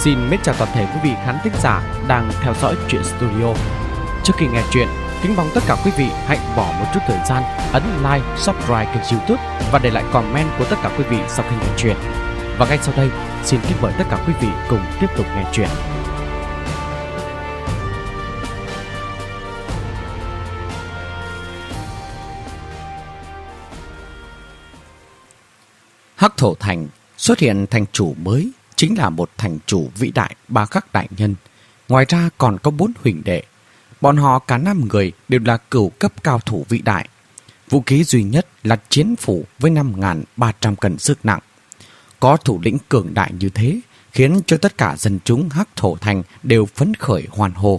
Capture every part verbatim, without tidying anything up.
Xin mến chào toàn thể quý vị khán thính giả đang theo dõi Truyện Studio. Trước khi nghe chuyện, kính mong tất cả quý vị hãy bỏ một chút thời gian ấn like, subscribe kênh YouTube và để lại comment của tất cả quý vị sau khi nghe chuyện. Và ngay sau đây, xin kính mời tất cả quý vị cùng tiếp tục nghe chuyện. Hắc Thổ Thành xuất hiện thành chủ mới, chính là một thành chủ vĩ đại Ba Khắc đại nhân. Ngoài ra còn có bốn huỳnh đệ. Bọn họ cả năm người đều là cửu cấp cao thủ vĩ đại. Vũ khí duy nhất là chiến phủ với năm nghìn ba trăm cân sức nặng. Có thủ lĩnh cường đại như thế khiến cho tất cả dân chúng Hắc Thổ Thành đều phấn khởi hoan hô.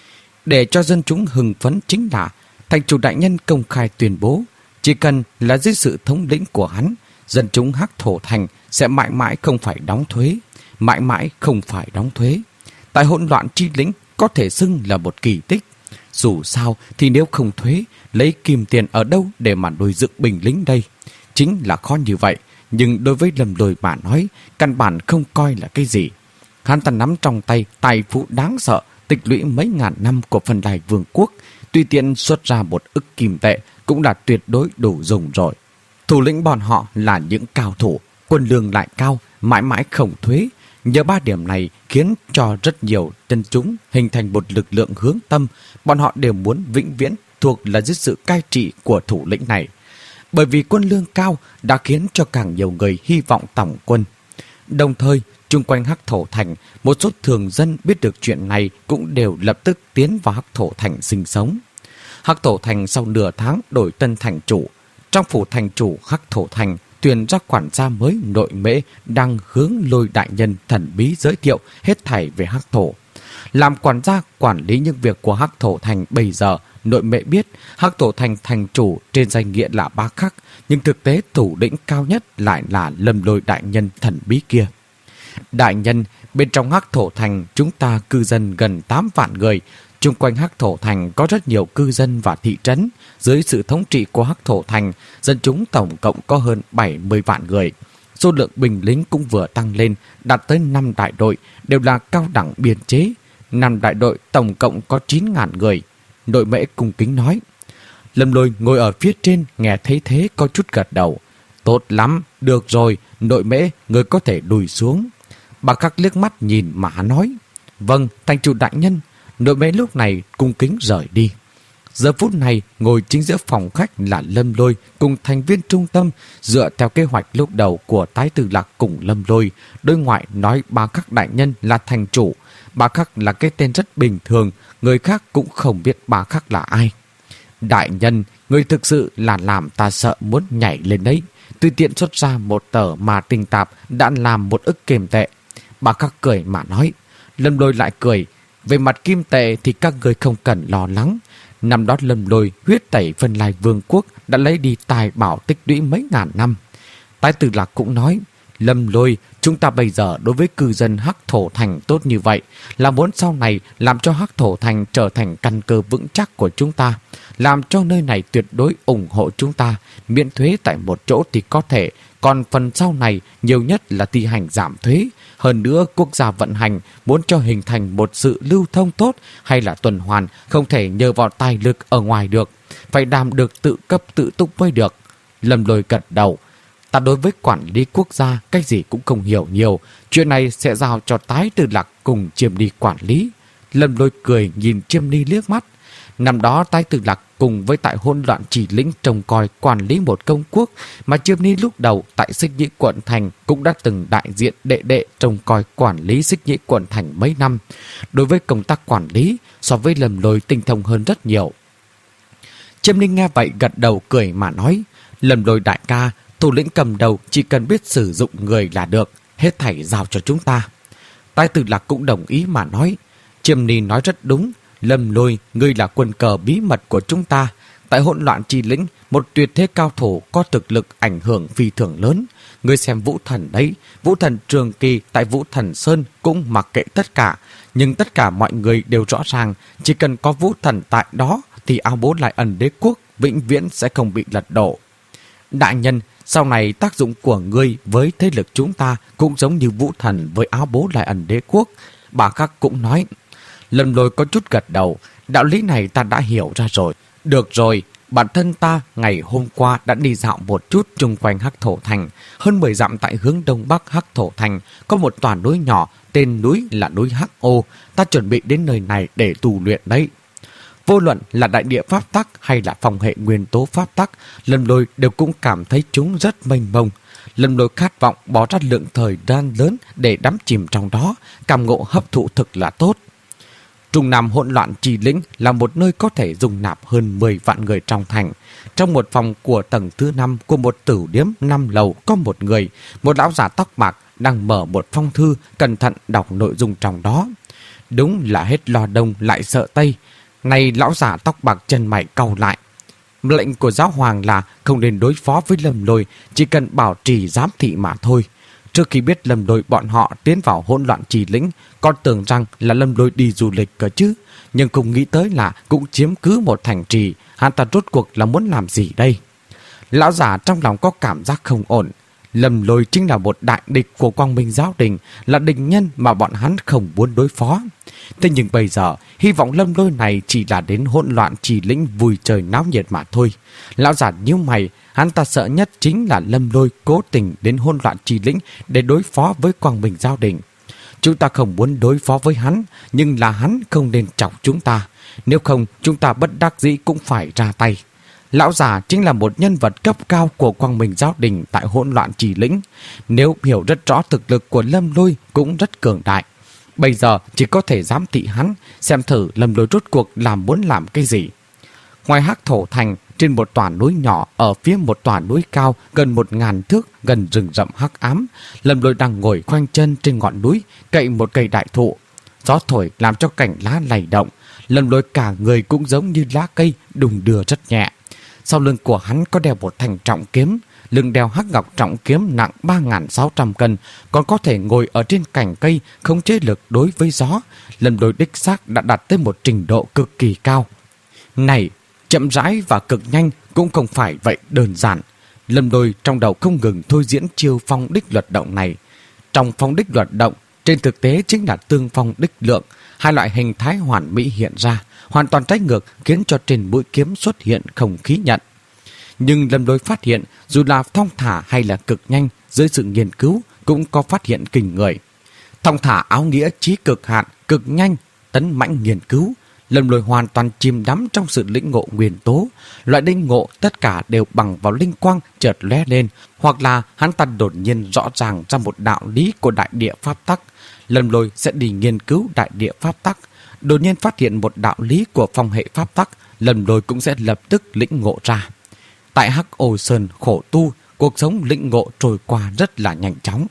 Để cho dân chúng hưng phấn chính là thành chủ đại nhân công khai tuyên bố chỉ cần là dưới sự thống lĩnh của hắn, dân chúng Hắc Thổ Thành sẽ mãi mãi không phải đóng thuế, mãi mãi không phải đóng thuế. Tại hỗn loạn chi lĩnh có thể xưng là một kỳ tích. Dù sao thì nếu không thuế, lấy kim tiền ở đâu để mà nuôi dưỡng binh lính đây? Chính là khó như vậy, nhưng đối với Lâm Lôi mà nói, căn bản không coi là cái gì. Hắn ta nắm trong tay tài phú đáng sợ, tích lũy mấy ngàn năm của Phân Đài Vương quốc, tùy tiện xuất ra một ức kim tệ cũng là tuyệt đối đủ dùng rồi. Thủ lĩnh bọn họ là những cao thủ, quân lương lại cao, mãi mãi không thuế. Nhờ ba điểm này khiến cho rất nhiều dân chúng hình thành một lực lượng hướng tâm, bọn họ đều muốn vĩnh viễn thuộc là dưới sự cai trị của thủ lĩnh này. Bởi vì quân lương cao đã khiến cho càng nhiều người hy vọng tổng quân. Đồng thời, chung quanh Hắc Thổ Thành, một số thường dân biết được chuyện này cũng đều lập tức tiến vào Hắc Thổ Thành sinh sống. Hắc Thổ Thành sau nửa tháng đổi tân thành chủ. Trong phủ thành chủ Hắc Thổ Thành tuyển ra quản gia mới Nội Mễ đang hướng Lôi đại nhân thần bí giới thiệu hết thảy về Hắc Thổ. Làm quản gia quản lý những việc của Hắc Thổ Thành bây giờ, Nội Mễ biết Hắc Thổ Thành thành chủ trên danh nghĩa là Ba Khắc, nhưng thực tế thủ lĩnh cao nhất lại là Lâm Lôi đại nhân thần bí kia. Đại nhân, bên trong Hắc Thổ Thành chúng ta cư dân gần tám vạn người. Chung quanh Hắc Thổ Thành có rất nhiều cư dân và thị trấn. Dưới sự thống trị của Hắc Thổ Thành, dân chúng tổng cộng có hơn bảy mươi vạn người. Số lượng binh lính cũng vừa tăng lên, đạt tới năm đại đội, đều là cao đẳng biên chế. năm đại đội tổng cộng có chín nghìn người. Nội Mễ cung kính nói. Lâm Lôi ngồi ở phía trên, nghe thấy thế có chút gật đầu. Tốt lắm, được rồi, Nội Mễ, người có thể lùi xuống. Bà Khắc liếc mắt nhìn mà hắn nói. Vâng, thành chủ đại nhân. Nội Mễ lúc này cung kính rời đi. Giờ phút này ngồi chính giữa phòng khách là Lâm Lôi cùng thành viên trung tâm. Dựa theo kế hoạch lúc đầu của Tái Tử Lạc cùng Lâm Lôi, đối ngoại nói Ba Khắc đại nhân là thành chủ. Ba Khắc là cái tên rất bình thường, người khác cũng không biết Ba Khắc là ai. Đại nhân, người thực sự là làm ta sợ muốn nhảy lên đấy. Tùy tiện xuất ra một tờ mà tình tạp đã làm một ức kim tệ. Ba Khắc cười mà nói. Lâm Lôi lại cười. Về mặt kim tệ thì các người không cần lo lắng. Năm đó Lâm Lôi huyết tẩy Phân Lai Vương quốc đã lấy đi tài bảo tích lũy mấy ngàn năm. Tái Tử Lạc cũng nói, Lâm Lôi, chúng ta bây giờ đối với cư dân Hắc Thổ Thành tốt như vậy là muốn sau này làm cho Hắc Thổ Thành trở thành căn cơ vững chắc của chúng ta, làm cho nơi này tuyệt đối ủng hộ chúng ta, miễn thuế tại một chỗ thì có thể, còn phần sau này nhiều nhất là thi hành giảm thuế. Hơn nữa, quốc gia vận hành muốn cho hình thành một sự lưu thông tốt hay là tuần hoàn không thể nhờ vào tài lực ở ngoài được, phải làm được tự cấp tự túc mới được. Lâm Lôi gật đầu. Ta đối với quản lý quốc gia cái gì cũng không hiểu nhiều, chuyện này sẽ giao cho Tái Tử Lạc cùng Chiêm Ni quản lý. Lâm Lôi cười nhìn Chiêm Ni liếc mắt. Năm đó Tái Tử Lạc cùng với tại hỗn loạn chỉ lĩnh trông coi quản lý một công quốc, mà Chiêm Ni lúc đầu tại Xích Nhĩ quận thành cũng đã từng đại diện đệ đệ trông coi quản lý Xích Nhĩ quận thành mấy năm. Đối với công tác quản lý, so với Lâm Lôi tinh thông hơn rất nhiều. Chiêm Ni nghe vậy gật đầu cười mà nói, Lâm Lôi đại ca, thủ lĩnh cầm đầu chỉ cần biết sử dụng người là được, hết thảy giao cho chúng ta. Tái Tử Lạc cũng đồng ý mà nói, Chiêm Ni nói rất đúng. Lâm Lôi, ngươi là quân cờ bí mật của chúng ta. Tại hỗn loạn chi lĩnh, một tuyệt thế cao thủ có thực lực ảnh hưởng phi thường lớn. Ngươi xem Vũ Thần đấy, Vũ Thần Trường Kỳ tại Vũ Thần Sơn cũng mặc kệ tất cả. Nhưng tất cả mọi người đều rõ ràng, chỉ cần có Vũ Thần tại đó thì Ao Bố Lại Ẩn Đế quốc vĩnh viễn sẽ không bị lật đổ. Đại nhân, Sau này tác dụng của ngươi với thế lực chúng ta cũng giống như Vũ Thần với áo bố Lại Ẩn Đế Quốc. Bà Khắc cũng nói. Lâm Lôi có chút gật đầu. Đạo lý này ta đã hiểu ra rồi. Được rồi, bản thân ta ngày hôm qua đã đi dạo một chút chung quanh Hắc Thổ Thành. Hơn mười dặm tại hướng đông bắc Hắc Thổ Thành có một tòa núi nhỏ, tên núi là núi Hắc Ô. Ta chuẩn bị đến nơi này để tu luyện đấy. Vô luận là đại địa pháp tắc hay là phong hệ nguyên tố pháp tắc, Lâm Lôi đều cũng cảm thấy chúng rất mênh mông. Lâm Lôi khát vọng bỏ ra lượng thời gian lớn để đắm chìm trong đó, cảm ngộ hấp thụ thực là tốt. Trung Nam Hỗn Loạn Trì Lĩnh là một nơi có thể dung nạp hơn mười vạn người trong thành. Trong một phòng của tầng thứ năm của một tử điếm năm lầu có một người, một lão già tóc bạc đang mở một phong thư, cẩn thận đọc nội dung trong đó. Đúng là hết lo đông lại sợ tây. Này lão già tóc bạc chân mày cau lại. Lệnh của giáo hoàng là không nên đối phó với Lâm Lôi, chỉ cần bảo trì giám thị mà thôi. Trước khi biết Lâm Lôi bọn họ tiến vào Hỗn Loạn Trì Lĩnh, còn tưởng rằng là Lâm Lôi đi du lịch cơ chứ. Nhưng không nghĩ tới là cũng chiếm cứ một thành trì, hắn ta rốt cuộc là muốn làm gì đây? Lão giả trong lòng có cảm giác không ổn. Lâm Lôi chính là một đại địch của Quang Minh Giáo Đình, là địch nhân mà bọn hắn không muốn đối phó. Thế nhưng bây giờ, hy vọng Lâm Lôi này chỉ là đến Hỗn Loạn Trì Lĩnh vui chơi náo nhiệt mà thôi. Lão giả nhíu mày, hắn ta sợ nhất chính là Lâm Lôi cố tình đến Hỗn Loạn Trì Lĩnh để đối phó với Quang Minh Giáo Đình. Chúng ta không muốn đối phó với hắn, nhưng là hắn không nên chọc chúng ta. Nếu không, chúng ta bất đắc dĩ cũng phải ra tay. Lão già chính là một nhân vật cấp cao của Quang Minh Giáo Đình tại Hỗn Loạn Trì Lĩnh. Nếu hiểu rất rõ thực lực của Lâm Lôi cũng rất cường đại. Bây giờ chỉ có thể giám thị hắn, xem thử Lâm Lôi rốt cuộc làm muốn làm cái gì. Ngoài Hắc Thổ Thành, trên một tòa núi nhỏ ở phía một tòa núi cao gần một ngàn thước gần rừng rậm hắc ám, Lâm Lôi đang ngồi khoanh chân trên ngọn núi, cậy một cây đại thụ. Gió thổi làm cho cành lá lay động. Lâm Lôi cả người cũng giống như lá cây đùng đưa rất nhẹ. Sau lưng của hắn có đeo một thanh trọng kiếm, lưng đeo hắc ngọc trọng kiếm nặng ba nghìn sáu trăm cân, còn có thể ngồi ở trên cành cây không chế lực đối với gió. Lâm Lôi đích xác đã đạt tới một trình độ cực kỳ cao. Này, chậm rãi và cực nhanh cũng không phải vậy đơn giản. Lâm Lôi trong đầu không ngừng thôi diễn chiêu phong đích luật động này. Trong phong đích luật động, trên thực tế chính là tương phong đích lượng, hai loại hình thái hoàn mỹ hiện ra, hoàn toàn trái ngược khiến cho trên mũi kiếm xuất hiện không khí nhận. Nhưng Lâm Lôi phát hiện dù là thong thả hay là cực nhanh, dưới sự nghiên cứu cũng có phát hiện kinh người. Thong thả áo nghĩa chí cực hạn, cực nhanh, tấn mãnh nghiên cứu. Lâm Lôi hoàn toàn chìm đắm trong sự lĩnh ngộ nguyên tố. Loại lĩnh ngộ tất cả đều bằng vào linh quang chợt lóe lên, hoặc là hắn ta đột nhiên rõ ràng ra một đạo lý của đại địa pháp tắc. Lâm Lôi sẽ đi nghiên cứu đại địa pháp tắc. Đột nhiên phát hiện một đạo lý của phong hệ pháp tắc, Lâm Lôi cũng sẽ lập tức lĩnh ngộ ra. Tại Hắc Ô Sơn khổ tu, cuộc sống lĩnh ngộ trôi qua rất là nhanh chóng.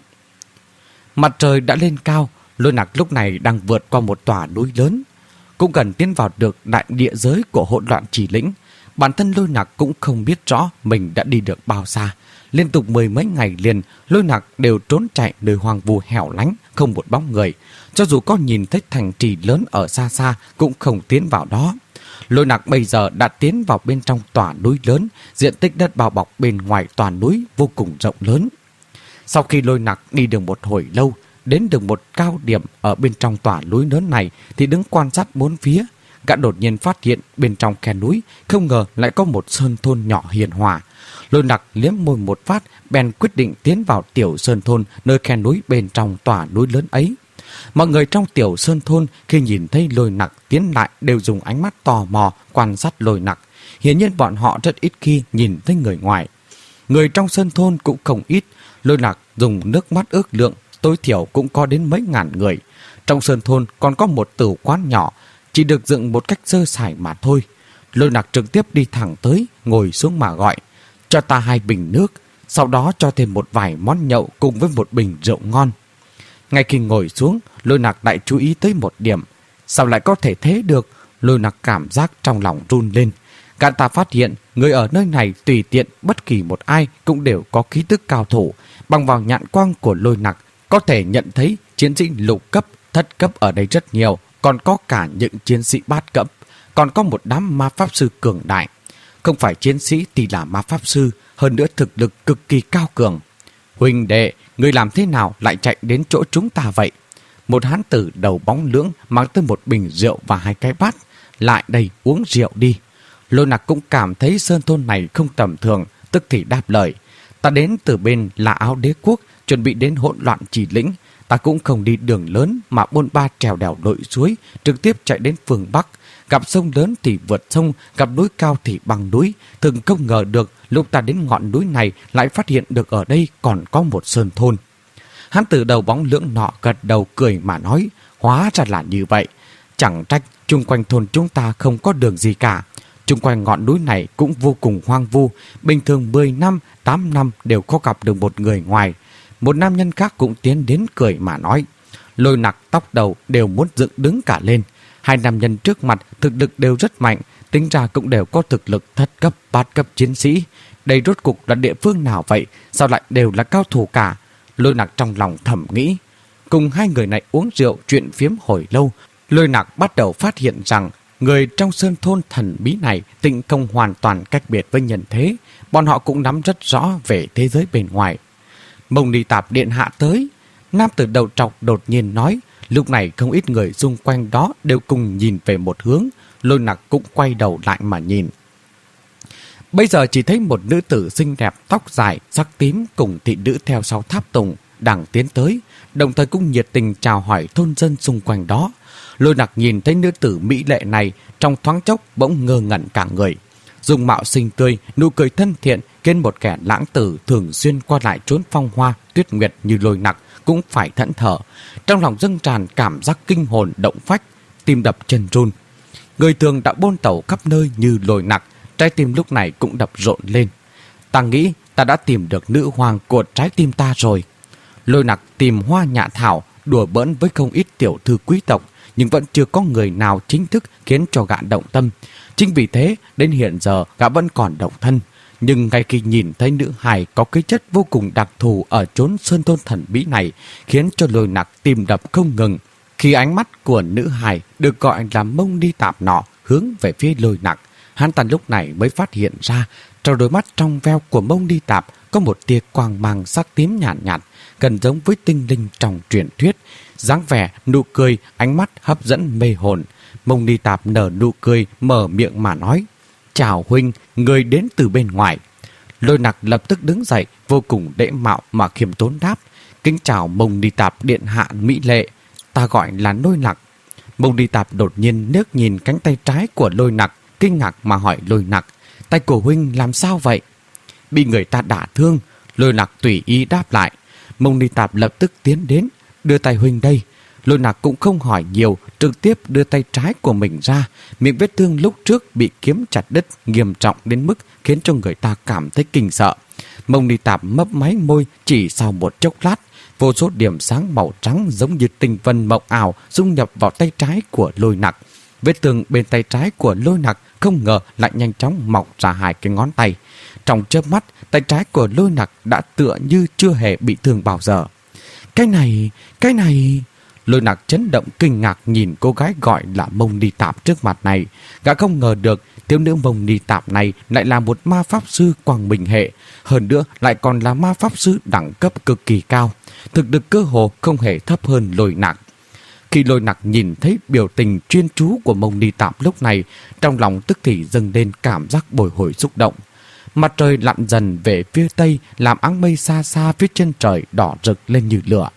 Mặt trời đã lên cao, Lôi Nặc lúc này đang vượt qua một tòa núi lớn. Cũng gần tiến vào được đại địa giới của Hỗn Loạn Trì Lĩnh. Bản thân Lôi Nặc cũng không biết rõ mình đã đi được bao xa. Liên tục mười mấy ngày liền, Lôi Nặc đều trốn chạy nơi hoang vu hẻo lánh, không một bóng người. Cho dù có nhìn thấy thành trì lớn ở xa xa, cũng không tiến vào đó. Lôi Nặc bây giờ đã tiến vào bên trong tòa núi lớn, diện tích đất bao bọc bên ngoài tòa núi vô cùng rộng lớn. Sau khi Lôi Nặc đi được một hồi lâu, đến được một cao điểm ở bên trong tòa núi lớn này thì đứng quan sát bốn phía. Gã đột nhiên phát hiện bên trong khe núi không ngờ lại có một sơn thôn nhỏ hiền hòa. Lôi Nặc liếm môi một phát, bèn quyết định tiến vào tiểu sơn thôn nơi khe núi bên trong tòa núi lớn ấy. Mọi người trong tiểu sơn thôn khi nhìn thấy Lôi Nặc tiến lại đều dùng ánh mắt tò mò quan sát Lôi Nặc. Hiển nhiên bọn họ rất ít khi nhìn thấy người ngoài. Người trong sơn thôn cũng không ít. Lôi Nặc dùng nước mắt ước lượng, tối thiểu cũng có đến mấy ngàn người. Trong sơn thôn còn có một tử quán nhỏ, chỉ được dựng một cách sơ sài mà thôi. Lôi Nặc trực tiếp đi thẳng tới, ngồi xuống mà gọi: "Cho ta hai bình nước." Sau đó cho thêm một vài món nhậu cùng với một bình rượu ngon. Ngay khi ngồi xuống, Lôi Nặc lại chú ý tới một điểm. Sao lại có thể thế được? Lôi Nặc cảm giác trong lòng run lên. Gã ta phát hiện người ở nơi này tùy tiện bất kỳ một ai cũng đều có khí tức cao thủ. Bằng vào nhãn quang của Lôi Nặc có thể nhận thấy chiến sĩ lục cấp, thất cấp ở đây rất nhiều, còn có cả những chiến sĩ bát cấp, còn có một đám ma pháp sư cường đại. không phải chiến sĩ thì là ma pháp sư, hơn nữa thực lực cực kỳ cao cường. Huynh đệ, người làm thế nào lại chạy đến chỗ chúng ta vậy? Một hán tử đầu bóng lưỡng mang tới một bình rượu và hai cái bát. Lại đây uống rượu đi. Lôi Nặc cũng cảm thấy sơn thôn này không tầm thường, tức thì đáp lời. Ta đến từ bên là Áo Đế Quốc, chuẩn bị đến hỗn loạn Chỉ Lĩnh. Ta cũng không đi đường lớn mà bôn ba trèo đèo lội suối, trực tiếp chạy đến phương Bắc. Gặp sông lớn thì vượt sông, gặp núi cao thì băng núi. Thường không ngờ được lúc ta đến ngọn núi này lại phát hiện được ở đây còn có một sơn thôn. Hán tử đầu bóng lưỡng nọ gật đầu cười mà nói, hóa ra là như vậy. Chẳng trách chung quanh thôn chúng ta không có đường gì cả. Chung quanh ngọn núi này cũng vô cùng hoang vu. Bình thường mười năm, tám năm đều có gặp được một người ngoài. Một nam nhân khác cũng tiến đến cười mà nói. Lôi Nặc tóc đầu đều muốn dựng đứng cả lên. Hai nam nhân trước mặt thực lực đều rất mạnh, tính ra cũng đều có thực lực thất cấp, bát cấp chiến sĩ. Đây rốt cục là địa phương nào vậy? Sao lại đều là cao thủ cả? Lôi Nặc trong lòng thầm nghĩ. Cùng hai người này uống rượu chuyện phiếm hồi lâu, Lôi Nặc bắt đầu phát hiện rằng người trong sơn thôn thần bí này tịnh không hoàn toàn cách biệt với nhân thế. Bọn họ cũng nắm rất rõ về thế giới bên ngoài. Mông Ni Tạp điện hạ tới. Nam tử đầu trọc đột nhiên nói. Lúc này không ít người xung quanh đó đều cùng nhìn về một hướng. Lôi Nặc cũng quay đầu lại mà nhìn. Bây giờ chỉ thấy một nữ tử xinh đẹp, tóc dài, sắc tím cùng thị nữ theo sau tháp tùng đang tiến tới, đồng thời cũng nhiệt tình chào hỏi thôn dân xung quanh đó. Lôi Nặc nhìn thấy nữ tử mỹ lệ này, trong thoáng chốc bỗng ngơ ngẩn cả người. Dung mạo xinh tươi, nụ cười thân thiện, khiến một kẻ lãng tử thường xuyên qua lại trốn phong hoa tuyết nguyệt như Lôi Nặc cũng phải thẫn thờ. Trong lòng dâng tràn cảm giác kinh hồn động phách, tim đập chân run. Người thường đã bôn tẩu khắp nơi như Lôi Nặc, trái tim lúc này cũng đập rộn lên. Ta nghĩ ta đã tìm được nữ hoàng của trái tim ta rồi. Lôi Nặc tìm hoa nhạ thảo, đùa bỡn với không ít tiểu thư quý tộc, nhưng vẫn chưa có người nào chính thức khiến cho gã động tâm. Chính vì thế, đến hiện giờ gã vẫn còn độc thân. Nhưng ngay khi nhìn thấy nữ hài có cái chất vô cùng đặc thù ở chốn sơn thôn thần bí này, khiến cho Lôi Nặc tim đập không ngừng. Khi ánh mắt của nữ hài được gọi là Mông Ni Tạp nọ hướng về phía Lôi Nặc, hắn ta lúc này mới phát hiện ra trong đôi mắt trong veo của Mông Ni Tạp có một tia quang mang sắc tím nhạt nhạt, gần giống với tinh linh trong truyền thuyết. Dáng vẻ, nụ cười, ánh mắt hấp dẫn mê hồn. Mông Ni Tạp nở nụ cười, mở miệng mà nói. Chào huynh, người đến từ bên ngoài. Lôi Nặc lập tức đứng dậy, vô cùng đễ mạo mà khiêm tốn đáp. Kính chào Mông Ni Tạp điện hạ mỹ lệ. Ta gọi là Lôi Nặc. Mông Ni Tạp đột nhiên nước nhìn cánh tay trái của Lôi Nặc, kinh ngạc mà hỏi Lôi Nặc. Tay của huynh làm sao vậy? Bị người ta đả thương. Lôi Nặc tùy ý đáp lại. Mông Ni Tạp lập tức tiến đến, đưa tay huynh đây. Lôi Nặc cũng không hỏi nhiều, trực tiếp đưa tay trái của mình ra. Miệng vết thương lúc trước bị kiếm chặt đứt nghiêm trọng đến mức khiến cho người ta cảm thấy kinh sợ. Mông Ni Tạp mấp máy môi, chỉ sau một chốc lát, vô số điểm sáng màu trắng giống như tinh vân mộng ảo dung nhập vào tay trái của Lôi Nặc. Vết thương bên tay trái của Lôi Nặc không ngờ lại nhanh chóng mọc ra hai cái ngón tay. Trong chớp mắt, tay trái của Lôi Nặc đã tựa như chưa hề bị thương bao giờ. Cái này, cái này... Lôi Nặc chấn động kinh ngạc nhìn cô gái gọi là Mông Ni Tạp trước mặt này. Gã không ngờ được thiếu nữ Mông Ni Tạp này lại là một ma pháp sư quang minh hệ. Hơn nữa lại còn là ma pháp sư đẳng cấp cực kỳ cao. Thực lực cơ hồ không hề thấp hơn Lôi Nặc. Khi Lôi Nặc nhìn thấy biểu tình chuyên chú của Mông Ni Tạp lúc này, trong lòng tức thì dâng lên cảm giác bồi hồi xúc động. Mặt trời lặn dần về phía tây, làm áng mây xa xa phía chân trời đỏ rực lên như lửa.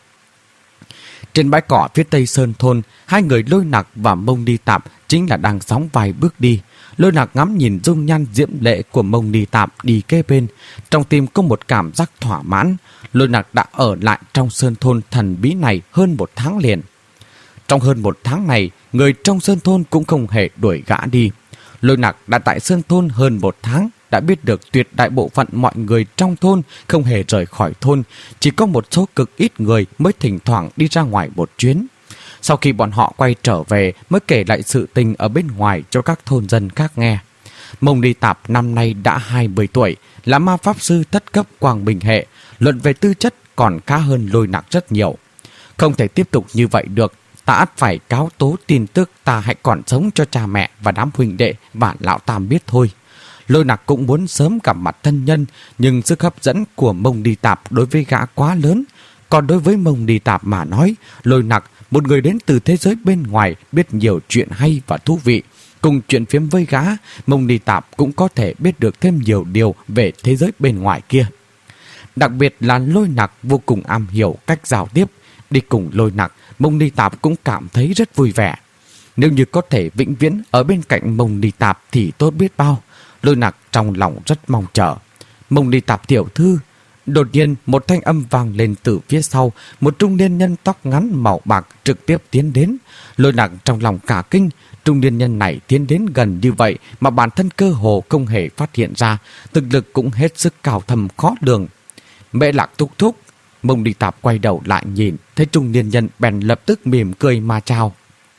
Trên bãi cỏ phía tây sơn thôn, hai người Lôi Nặc và Mông Ni Tạp chính là đang sóng vai bước đi. Lôi Nặc ngắm nhìn dung nhan diễm lệ của Mông Ni Tạp đi kế bên, trong tim có một cảm giác thỏa mãn. Lôi Nặc đã ở lại trong sơn thôn thần bí này hơn một tháng liền. Trong hơn một tháng này, người trong sơn thôn cũng không hề đuổi gã đi. Lôi Nặc đã tại sơn thôn hơn một tháng, đã biết được tuyệt đại bộ phận mọi người trong thôn không hề rời khỏi thôn, chỉ có một số cực ít người mới thỉnh thoảng đi ra ngoài một chuyến. Sau khi bọn họ quay trở về mới kể lại sự tình ở bên ngoài cho các thôn dân khác nghe. Mông Ni Tạp năm nay đã hai mươi tuổi, là ma pháp sư thất cấp quang minh hệ, luận về tư chất còn khá hơn Lôi Nặc rất nhiều. Không thể tiếp tục như vậy được, ta ắt phải cáo tố tin tức ta hãy còn sống cho cha mẹ và đám huynh đệ và lão tam biết thôi. Lôi Nặc cũng muốn sớm gặp mặt thân nhân, nhưng sức hấp dẫn của Mông Đi Tạp đối với gã quá lớn. Còn đối với Mông Đi Tạp mà nói, Lôi Nặc, một người đến từ thế giới bên ngoài, biết nhiều chuyện hay và thú vị. Cùng chuyện phiếm với gã, Mông Đi Tạp cũng có thể biết được thêm nhiều điều về thế giới bên ngoài kia. Đặc biệt là Lôi Nặc vô cùng am hiểu cách giao tiếp. Đi cùng Lôi Nặc, Mông Đi Tạp cũng cảm thấy rất vui vẻ. Nếu như có thể vĩnh viễn ở bên cạnh Mông Đi Tạp thì tốt biết bao. Lôi Nặc trong lòng rất mong chờ. Mông Đi Tạp tiểu thư. Đột nhiên một thanh âm vang lên từ phía sau. Một trung niên nhân tóc ngắn màu bạc trực tiếp tiến đến. Lôi Nặc trong lòng cả kinh. Trung niên nhân này tiến đến gần như vậy mà bản thân cơ hồ không hề phát hiện ra. Thực lực cũng hết sức cao thâm khó lường. Mễ Lạc thúc thúc. Mông Đi Tạp quay đầu lại nhìn, thấy trung niên nhân bèn lập tức mỉm cười mà chào.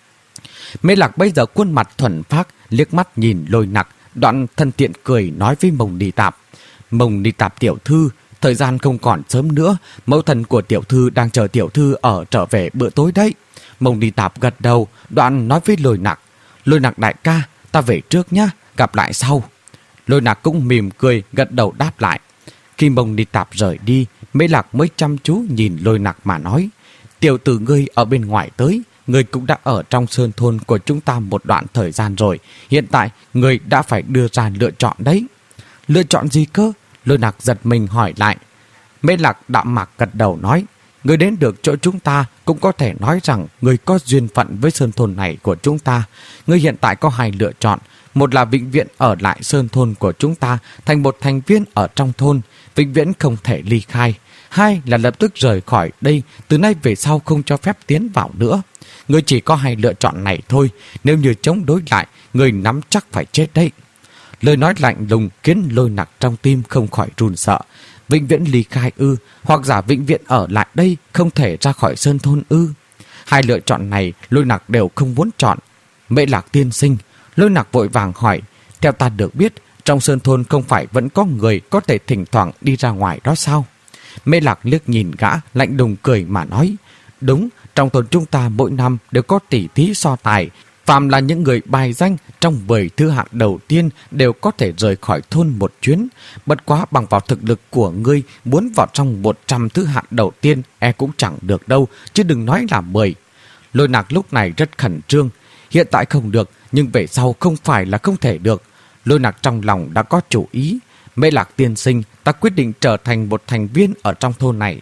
Mễ Lạc bây giờ khuôn mặt thuần phác, liếc mắt nhìn Lôi Nặc, đoạn thân thiện cười nói với Mông Đi Tạp. Mông Đi Tạp tiểu thư, thời gian không còn sớm nữa, mẫu thân của tiểu thư đang chờ tiểu thư ở trở về bữa tối đấy. Mông Đi Tạp gật đầu, đoạn nói với Lôi Nặc. Lôi Nặc đại ca, ta về trước nhá, gặp lại sau. Lôi Nặc cũng mỉm cười, gật đầu đáp lại. Khi Mông Đi Tạp rời đi, Mễ Lạc mới chăm chú nhìn Lôi Nặc mà nói. Tiểu tử ngươi ở bên ngoài tới, ngươi cũng đã ở trong sơn thôn của chúng ta một đoạn thời gian rồi. Hiện tại, ngươi đã phải đưa ra lựa chọn đấy. Lựa chọn gì cơ? Lôi Nặc giật mình hỏi lại. Mễ Lạc đạm mạc gật đầu nói. Ngươi đến được chỗ chúng ta cũng có thể nói rằng ngươi có duyên phận với sơn thôn này của chúng ta. Ngươi hiện tại có hai lựa chọn. Một là vĩnh viễn ở lại sơn thôn của chúng ta, thành một thành viên ở trong thôn, vĩnh viễn không thể ly khai. Hai là lập tức rời khỏi đây, từ nay về sau không cho phép tiến vào nữa. Ngươi chỉ có hai lựa chọn này thôi, nếu như chống đối lại, ngươi nắm chắc phải chết đấy. Lời nói lạnh lùng khiến Lôi Nặc trong tim không khỏi run sợ. Vĩnh viễn ly khai ư, hoặc giả vĩnh viễn ở lại đây, không thể ra khỏi sơn thôn ư. Hai lựa chọn này Lôi Nặc đều không muốn chọn. Mễ Lạc tiên sinh, Lôi Nặc vội vàng hỏi. Theo ta được biết, trong sơn thôn không phải vẫn có người có thể thỉnh thoảng đi ra ngoài đó sao? Mễ Lạc liếc nhìn gã, lạnh lùng cười mà nói. Đúng, trong thôn chúng ta mỗi năm đều có tỷ thí so tài. Phàm là những người bài danh trong mười thứ hạng đầu tiên đều có thể rời khỏi thôn một chuyến. Bất quá bằng vào thực lực của ngươi, muốn vào trong một trăm thứ hạng đầu tiên e cũng chẳng được đâu, chứ đừng nói là mười. Lôi Nặc lúc này rất khẩn trương. Hiện tại không được, nhưng về sau không phải là không thể được. Lôi Nặc trong lòng đã có chủ ý. Mễ Lạc tiên sinh, ta quyết định trở thành một thành viên ở trong thôn này.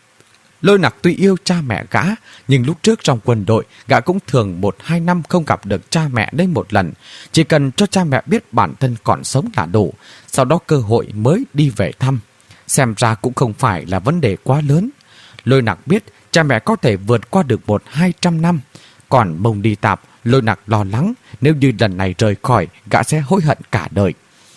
Lôi Nặc tuy yêu cha mẹ gã, nhưng lúc trước trong quân đội, gã cũng thường một hai năm không gặp được cha mẹ đây một lần. Chỉ cần cho cha mẹ biết bản thân còn sống là đủ, sau đó cơ hội mới đi về thăm. Xem ra cũng không phải là vấn đề quá lớn. Lôi Nặc biết cha mẹ có thể vượt qua được một hai trăm năm. Còn Mông Đi Tạp, Lôi Nặc lo lắng, nếu như lần này rời khỏi, gã sẽ hối hận cả đời.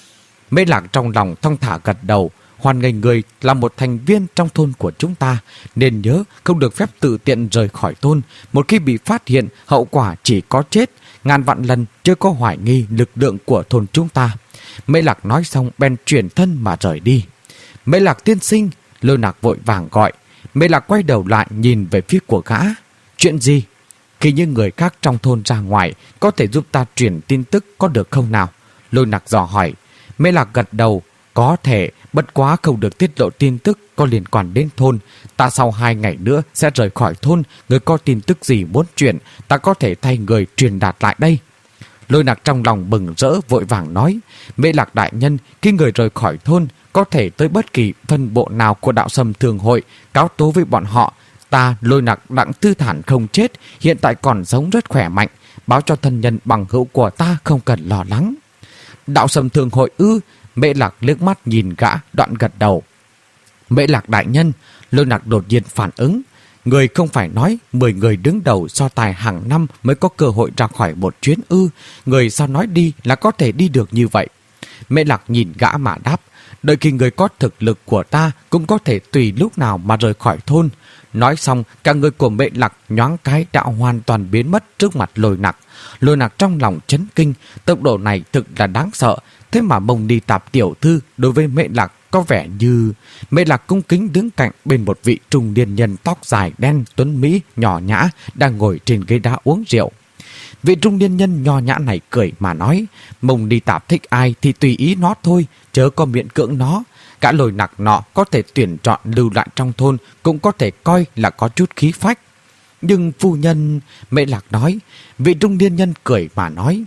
Mễ Lạc trong lòng thong thả gật đầu. Hoan nghênh người là một thành viên trong thôn của chúng ta, nên nhớ không được phép tự tiện rời khỏi thôn. Một khi bị phát hiện, hậu quả chỉ có chết. Ngàn vạn lần chưa có hoài nghi lực lượng của thôn chúng ta. Mễ Lạc nói xong bèn chuyển thân mà rời đi. Mễ Lạc tiên sinh, Lôi Nặc vội vàng gọi. Mễ Lạc quay đầu lại nhìn về phía của gã. Chuyện gì? Khi những người khác trong thôn ra ngoài, có thể giúp ta truyền tin tức có được không nào? Lôi Nặc dò hỏi. Mễ Lạc gật đầu. Có thể, bất quá không được tiết lộ tin tức có liên quan đến thôn. Ta sau hai ngày nữa sẽ rời khỏi thôn. Người có tin tức gì muốn truyền, ta có thể thay người truyền đạt lại đây. Lôi Nặc trong lòng bừng rỡ vội vàng nói. Mễ Lạc đại nhân, khi người rời khỏi thôn, có thể tới bất kỳ phân bộ nào của đạo Sâm Thường hội, cáo tố với bọn họ. Ta, Lôi Nặc Đặng Tư Thản không chết, hiện tại còn sống rất khỏe mạnh. Báo cho thân nhân bằng hữu của ta không cần lo lắng. Đạo Sâm Thường hội ư? Mễ Lạc liếc mắt nhìn gã, đoạn gật đầu. Mễ Lạc đại nhân, Lôi Nặc đột nhiên phản ứng. Người không phải nói mười người đứng đầu so tài hàng năm mới có cơ hội ra khỏi một chuyến ư? Người sao nói đi là có thể đi được như vậy? Mễ Lạc nhìn gã mà đáp. Đợi khi người có thực lực của ta cũng có thể tùy lúc nào mà rời khỏi thôn. Nói xong, cả người của Mễ Lạc nhoáng cái đã hoàn toàn biến mất trước mặt Lôi Nặc. Lôi Nặc trong lòng chấn kinh, tốc độ này thực là đáng sợ. Thế mà Mông Đi Tạp tiểu thư đối với Mễ Lạc có vẻ như... Mễ Lạc cung kính đứng cạnh bên một vị trung niên nhân tóc dài đen tuấn mỹ nhỏ nhã đang ngồi trên ghế đá uống rượu. Vị trung niên nhân nho nhã này cười mà nói, Mông Ni Tạp thích ai thì tùy ý nó thôi, chớ có miễn cưỡng nó. Gã Lôi Nặc nọ có thể tuyển chọn lưu lại trong thôn, cũng có thể coi là có chút khí phách. Nhưng phu nhân, Mễ Lạc nói. Vị trung niên nhân cười mà nói,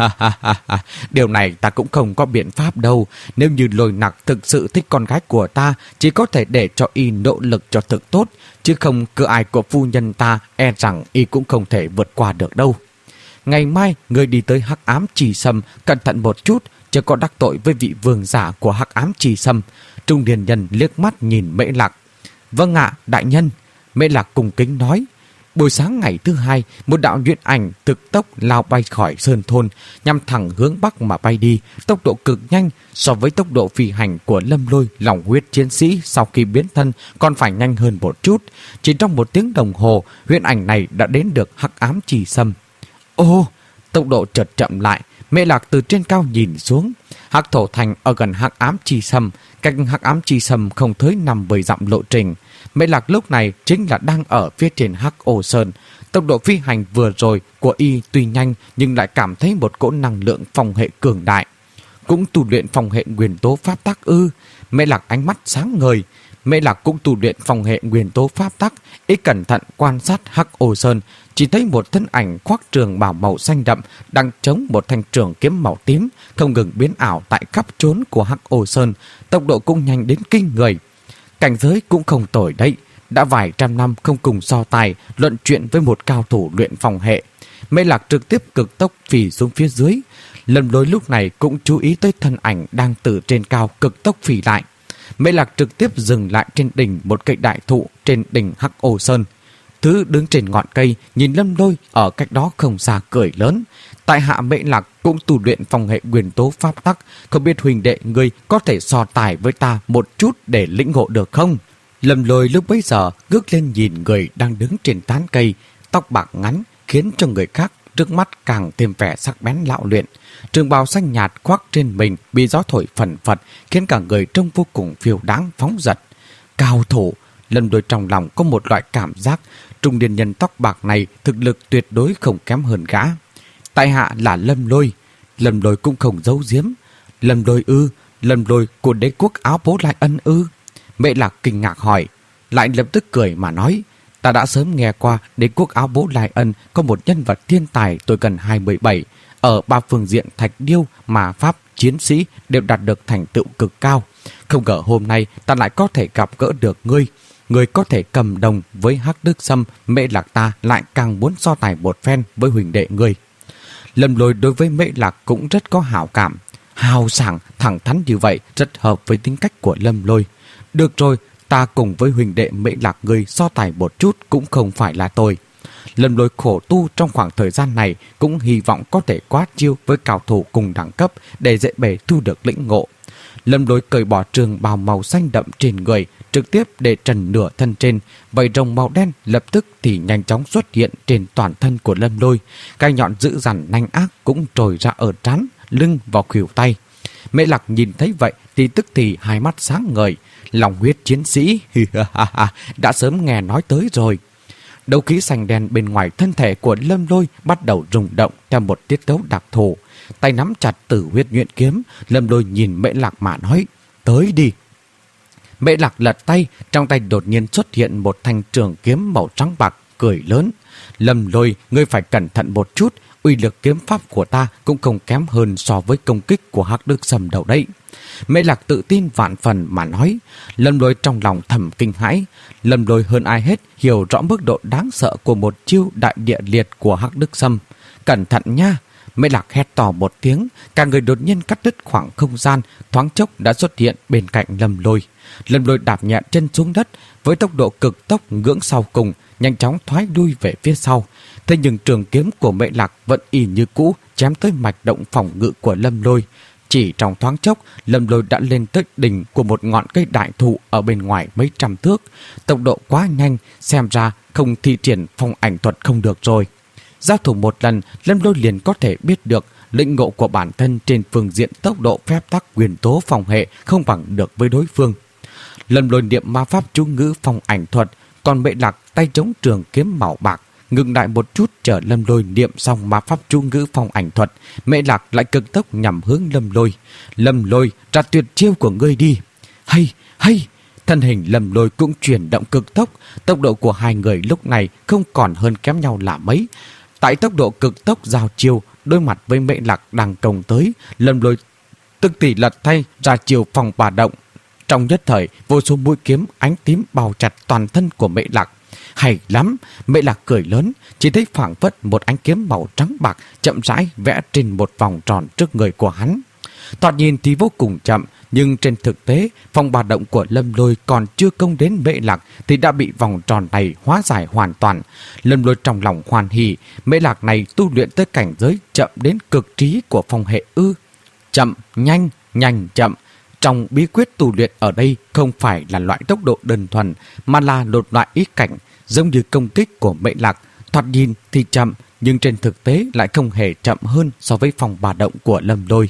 điều này ta cũng không có biện pháp đâu. Nếu như Lôi Nặc thực sự thích con gái của ta, chỉ có thể để cho y nỗ lực cho thực tốt, chứ không cửa ải của phu nhân ta e rằng y cũng không thể vượt qua được đâu. Ngày mai người đi tới Hắc Ám Trì Sâm, cẩn thận một chút, chớ có đắc tội với vị vương giả của Hắc Ám Trì Sâm. Trung niên nhân liếc mắt nhìn Mễ Lạc. Vâng ạ, đại nhân. Mễ Lạc cung kính nói. Buổi sáng ngày thứ hai, một đạo nhuyễn ảnh thực tốc lao bay khỏi sơn thôn, nhằm thẳng hướng bắc mà bay đi, tốc độ cực nhanh. So với tốc độ phi hành của Lâm Lôi, lòng huyết chiến sĩ sau khi biến thân còn phải nhanh hơn một chút. Chỉ trong một tiếng đồng hồ, huyễn ảnh này đã đến được Hắc Ám Trì Sâm. Ô, tốc độ chợt chậm lại. Mễ Lạc từ trên cao nhìn xuống. Hắc Thổ Thành ở gần Hắc Ám Trì Sâm, cách Hắc Ám Trì Sâm không tới năm mươi dặm lộ trình. Mễ Lạc lúc này chính là đang ở phía trên Hắc Ô Sơn. Tốc độ phi hành vừa rồi của y tuy nhanh, nhưng lại cảm thấy một cỗ năng lượng phòng hệ cường đại. Cũng tu luyện phòng hệ nguyên tố pháp tắc ư? Mễ Lạc ánh mắt sáng ngời. Mễ Lạc cũng tu luyện phòng hệ nguyên tố pháp tắc. Y cẩn thận quan sát Hắc Ô Sơn, chỉ thấy một thân ảnh khoác trường bào màu xanh đậm đang chống một thanh trường kiếm màu tím, không ngừng biến ảo tại khắp chốn của Hắc Ô Sơn. Tốc độ cũng nhanh đến kinh người. Cảnh giới cũng không tồi đấy. Đã vài trăm năm không cùng so tài luận chuyện với một cao thủ luyện phòng hệ. Mễ Lạc trực tiếp cực tốc phì xuống phía dưới. Lâm Lôi lúc này cũng chú ý tới thân ảnh đang từ trên cao cực tốc phì lại. Mễ Lạc trực tiếp dừng lại trên đỉnh một cây đại thụ trên đỉnh Hắc Ô Sơn. Thứ đứng trên ngọn cây nhìn Lâm Lôi ở cách đó không xa cười lớn. Tại hạ Mễ Lạc cũng tu luyện phòng hệ nguyên tố pháp tắc, không biết huynh đệ ngươi có thể so tài với ta một chút để lĩnh ngộ được không? Lâm Lôi lúc bấy giờ ngước lên nhìn người đang đứng trên tán cây, tóc bạc ngắn khiến cho người khác trước mắt càng thêm vẻ sắc bén lão luyện. Trường bào xanh nhạt khoác trên mình bị gió thổi phần phật, khiến cả người trông vô cùng phiêu đáng phóng dật. Cao thủ! Lâm Lôi trong lòng có một loại cảm giác trung niên nhân tóc bạc này thực lực tuyệt đối không kém hơn gã. Tại hạ là Lâm Lôi. Lâm Lôi cũng không giấu giếm. Lâm Lôi ư? Lâm Lôi của đế quốc áo bố Lại Ân ư? Mễ Lạc kinh ngạc hỏi, lại lập tức cười mà nói, ta đã sớm nghe qua đế quốc áo bố Lại Ân có một nhân vật thiên tài tuổi gần hai mươi bảy, ở ba phương diện thạch điêu, mà pháp, chiến sĩ đều đạt được thành tựu cực cao. Không ngờ hôm nay ta lại có thể gặp gỡ được ngươi. Ngươi có thể cầm đồng với Hắc Đức Sâm, Mễ Lạc ta lại càng muốn so tài một phen với huỳnh đệ ngươi. Lâm Lôi đối với Mễ Lạc cũng rất có hảo cảm. Hào sảng, thẳng thắn như vậy rất hợp với tính cách của Lâm Lôi. Được rồi, ta cùng với huỳnh đệ Mễ Lạc ngươi so tài một chút cũng không phải là tôi. Lâm Lôi khổ tu trong khoảng thời gian này cũng hy vọng có thể quát chiêu với cao thủ cùng đẳng cấp để dễ bề thu được lĩnh ngộ. Lâm Lôi cởi bỏ trường bào màu xanh đậm trên người, trực tiếp để trần nửa thân trên, vảy rồng màu đen lập tức thì nhanh chóng xuất hiện trên toàn thân của Lâm Lôi. Gai nhọn dữ dằn nanh ác cũng trồi ra ở trán, lưng và khuỷu tay. Mễ Lạc nhìn thấy vậy thì tức thì hai mắt sáng ngời. Lòng huyết chiến sĩ đã sớm nghe nói tới rồi. Đấu khí xanh đen bên ngoài thân thể của Lâm Lôi bắt đầu rung động theo một tiết tấu đặc thù. Tay nắm chặt Tử Huyết Nhuyễn Kiếm, Lâm Lôi nhìn Mễ Lạc mà nói, tới đi. Mễ Lạc lật tay, trong tay đột nhiên xuất hiện một thanh trường kiếm màu trắng bạc, cười lớn. Lâm Lôi, ngươi phải cẩn thận một chút, uy lực kiếm pháp của ta cũng không kém hơn so với công kích của Hắc Đức Sâm đâu đấy. Mễ Lạc tự tin vạn phần mà nói. Lâm Lôi trong lòng thầm kinh hãi. Lâm Lôi hơn ai hết hiểu rõ mức độ đáng sợ của một chiêu đại địa liệt của Hắc Đức Sâm. Cẩn thận nha! Mễ Lạc hét to một tiếng, cả người đột nhiên cắt đứt khoảng không gian, thoáng chốc đã xuất hiện bên cạnh Lâm Lôi. Lâm Lôi đạp nhẹ chân xuống đất với tốc độ cực tốc ngưỡng sau cùng, nhanh chóng thoái đuôi về phía sau. Thế nhưng trường kiếm của Mễ Lạc vẫn y như cũ, chém tới mạch động phòng ngự của Lâm Lôi. Chỉ trong thoáng chốc, Lâm Lôi đã lên tới đỉnh của một ngọn cây đại thụ ở bên ngoài mấy trăm thước. Tốc độ quá nhanh, xem ra không thi triển phong ảnh thuật không được rồi. Giao thủ một lần, Lâm Lôi liền có thể biết được lĩnh ngộ của bản thân trên phương diện tốc độ phép tắc nguyên tố phòng hệ không bằng được với đối phương. Lâm Lôi niệm ma pháp chú ngữ phong ảnh thuật, còn Mễ Lạc tay chống trường kiếm màu bạc, ngừng lại một chút chờ Lâm Lôi niệm xong ma pháp chú ngữ phong ảnh thuật, Mễ Lạc lại cực tốc nhằm hướng Lâm Lôi. Lâm Lôi, ra tuyệt chiêu của ngươi đi. Hay, hay! Thân hình Lâm Lôi cũng chuyển động cực tốc, tốc độ của hai người lúc này không còn hơn kém nhau là mấy. Tại tốc độ cực tốc giao chiêu, đối mặt với Mễ Lạc đang công tới, Lâm Lôi tức thì lật thay ra chiều phòng bà động. Trong nhất thời, vô số mũi kiếm ánh tím bao chặt toàn thân của Mễ Lạc. Hay lắm! Mễ Lạc cười lớn, chỉ thấy phảng phất một ánh kiếm màu trắng bạc chậm rãi vẽ trên một vòng tròn trước người của hắn. Thoạt nhìn thì vô cùng chậm, nhưng trên thực tế, phòng bà động của Lâm Lôi còn chưa công đến Mễ Lạc thì đã bị vòng tròn này hóa giải hoàn toàn. Lâm Lôi trong lòng hoan hỉ, Mễ Lạc này tu luyện tới cảnh giới chậm đến cực trí của phong hệ ư. Chậm, nhanh, nhanh, chậm. Trong bí quyết tu luyện ở đây không phải là loại tốc độ đơn thuần, mà là một loại ý cảnh, giống như công kích của Mễ Lạc. Thoạt nhìn thì chậm, nhưng trên thực tế lại không hề chậm hơn so với phòng bà động của Lâm Lôi.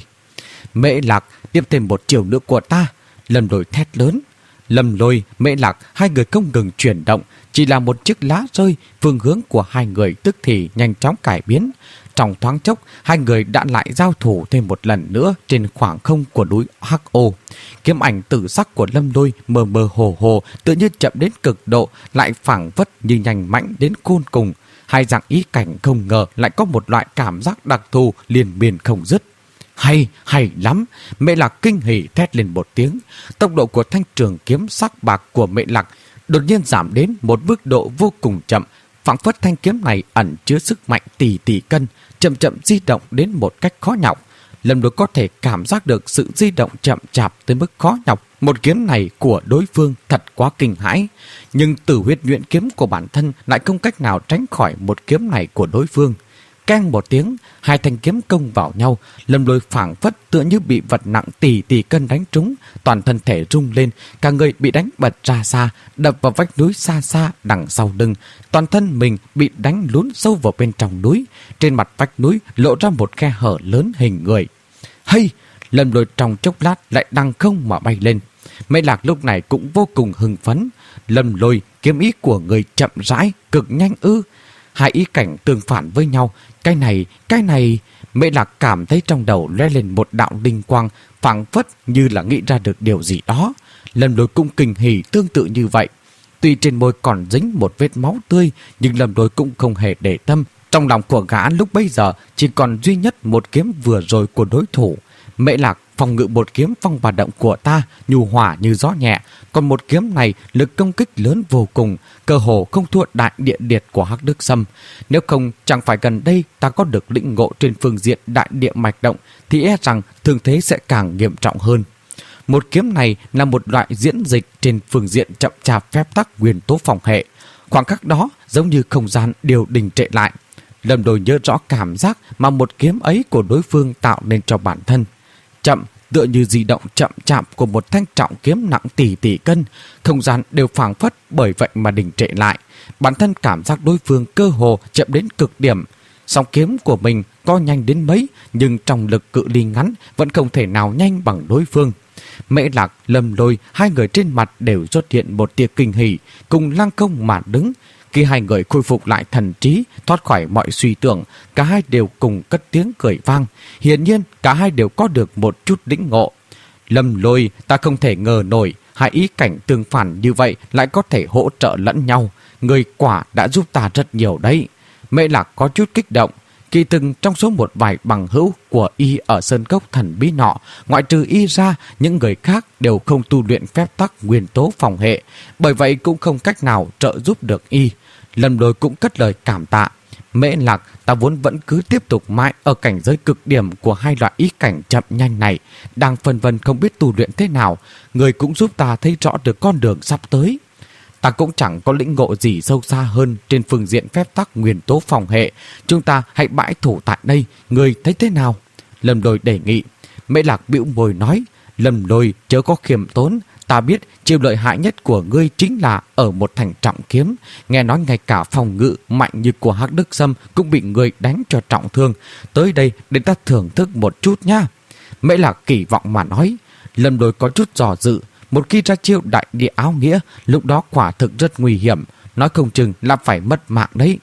Mễ Lạc, tiếp thêm một chiều nữa của ta. Lâm Lôi thét lớn. Lâm Lôi, Mễ Lạc, hai người không ngừng chuyển động, chỉ là một chiếc lá rơi, phương hướng của hai người tức thì nhanh chóng cải biến. Trong thoáng chốc, hai người đã lại giao thủ thêm một lần nữa trên khoảng không của núi Hắc Ô. Kiếm ảnh tử sắc của Lâm Lôi mờ mờ hồ hồ, tự nhiên chậm đến cực độ, lại phảng phất như nhanh mãnh đến khôn cùng. Hai dạng ý cảnh không ngờ lại có một loại cảm giác đặc thù liền miên không dứt. Hay, hay lắm! Mễ Lạc kinh hỉ thét lên một tiếng. Tốc độ của thanh trường kiếm sắc bạc của Mễ Lạc đột nhiên giảm đến một mức độ vô cùng chậm. Phảng phất thanh kiếm này ẩn chứa sức mạnh tỷ tỷ cân, chậm chậm di động đến một cách khó nhọc. Lâm Lôi có thể cảm giác được sự di động chậm chạp tới mức khó nhọc. Một kiếm này của đối phương thật quá kinh hãi. Nhưng tử huyết nhuyễn kiếm của bản thân lại không cách nào tránh khỏi một kiếm này của đối phương. Keng một tiếng, hai thanh kiếm công vào nhau, Lâm Lôi phảng phất tựa như bị vật nặng tỷ tỷ cân đánh trúng, toàn thân thể rung lên, cả người bị đánh bật ra xa, đập vào vách núi xa xa đằng sau lưng, toàn thân mình bị đánh lún sâu vào bên trong núi, trên mặt vách núi lộ ra một khe hở lớn hình người. Hay! Lâm Lôi trong chốc lát lại đằng không mà bay lên. Mễ Lạc lúc này cũng vô cùng hưng phấn. Lâm Lôi, kiếm ý của người chậm rãi, cực nhanh ư? Hai ý cảnh tương phản với nhau. Cái này, cái này... Mễ Lạc cảm thấy trong đầu lóe lên một đạo linh quang, phảng phất như là nghĩ ra được điều gì đó. Lâm Lôi cũng kinh hỉ tương tự như vậy. Tuy trên môi còn dính một vết máu tươi, nhưng Lâm Lôi cũng không hề để tâm. Trong lòng của gã lúc bấy giờ chỉ còn duy nhất một kiếm vừa rồi của đối thủ. Mễ Lạc, phòng ngự một kiếm phong bà động của ta, nhu hỏa như gió nhẹ, còn một kiếm này lực công kích lớn vô cùng, cơ hồ không thua đại địa điệt của Hắc Đức Sâm. Nếu không, chẳng phải gần đây ta có được lĩnh ngộ trên phương diện đại địa mạch động, thì e rằng thương thế sẽ càng nghiêm trọng hơn. Một kiếm này là một loại diễn dịch trên phương diện chậm chạp phép tắc nguyên tố phòng hệ. Khoảng khắc đó giống như không gian đều đình trệ lại. Lâm Lôi nhớ rõ cảm giác mà một kiếm ấy của đối phương tạo nên cho bản thân. Chậm, tựa như di động chậm chạp của một thanh trọng kiếm nặng tỷ tỷ cân, không gian đều phảng phất bởi vậy mà đình trệ lại. Bản thân cảm giác đối phương cơ hồ chậm đến cực điểm. Song kiếm của mình có nhanh đến mấy, nhưng trong lực cự ly ngắn vẫn không thể nào nhanh bằng đối phương. Mễ Lạc, Lâm Lôi, hai người trên mặt đều xuất hiện một tia kinh hỉ, cùng lăng không mà đứng. Khi hai người khôi phục lại thần trí, thoát khỏi mọi suy tưởng, cả hai đều cùng cất tiếng cười vang. Hiển nhiên, cả hai đều có được một chút lĩnh ngộ. Lâm Lôi, ta không thể ngờ nổi, hai ý cảnh tương phản như vậy lại có thể hỗ trợ lẫn nhau. Người quả đã giúp ta rất nhiều đấy. Mễ Lạc có chút kích động. Kỳ từng trong số một vài bằng hữu của y ở sơn cốc thần bí nọ, ngoại trừ y ra, những người khác đều không tu luyện phép tắc nguyên tố phòng hệ, bởi vậy cũng không cách nào trợ giúp được y. Lâm Lôi cũng cất lời cảm tạ. Mễ Lạc, ta vốn vẫn cứ tiếp tục mãi ở cảnh giới cực điểm của hai loại ý cảnh chậm nhanh này, đang phân vân không biết tu luyện thế nào, người cũng giúp ta thấy rõ được con đường sắp tới. Ta cũng chẳng có lĩnh ngộ gì sâu xa hơn trên phương diện phép tắc nguyên tố phòng hệ. Chúng ta hãy bãi thủ tại đây, người thấy thế nào? Lâm Lôi đề nghị. Mễ Lạc bĩu môi nói, Lâm Lôi chớ có khiêm tốn, ta biết chiêu lợi hại nhất của ngươi chính là ở một thành trọng kiếm. Nghe nói ngay cả phòng ngự mạnh như của Hắc Đức Sâm cũng bị ngươi đánh cho trọng thương. Tới đây để ta thưởng thức một chút nha. Mễ Lạc kỳ vọng mà nói. Lâm Lôi có chút dò dự. Một khi ra chiêu đại địa áo nghĩa, lúc đó quả thực rất nguy hiểm, nói không chừng là phải mất mạng đấy.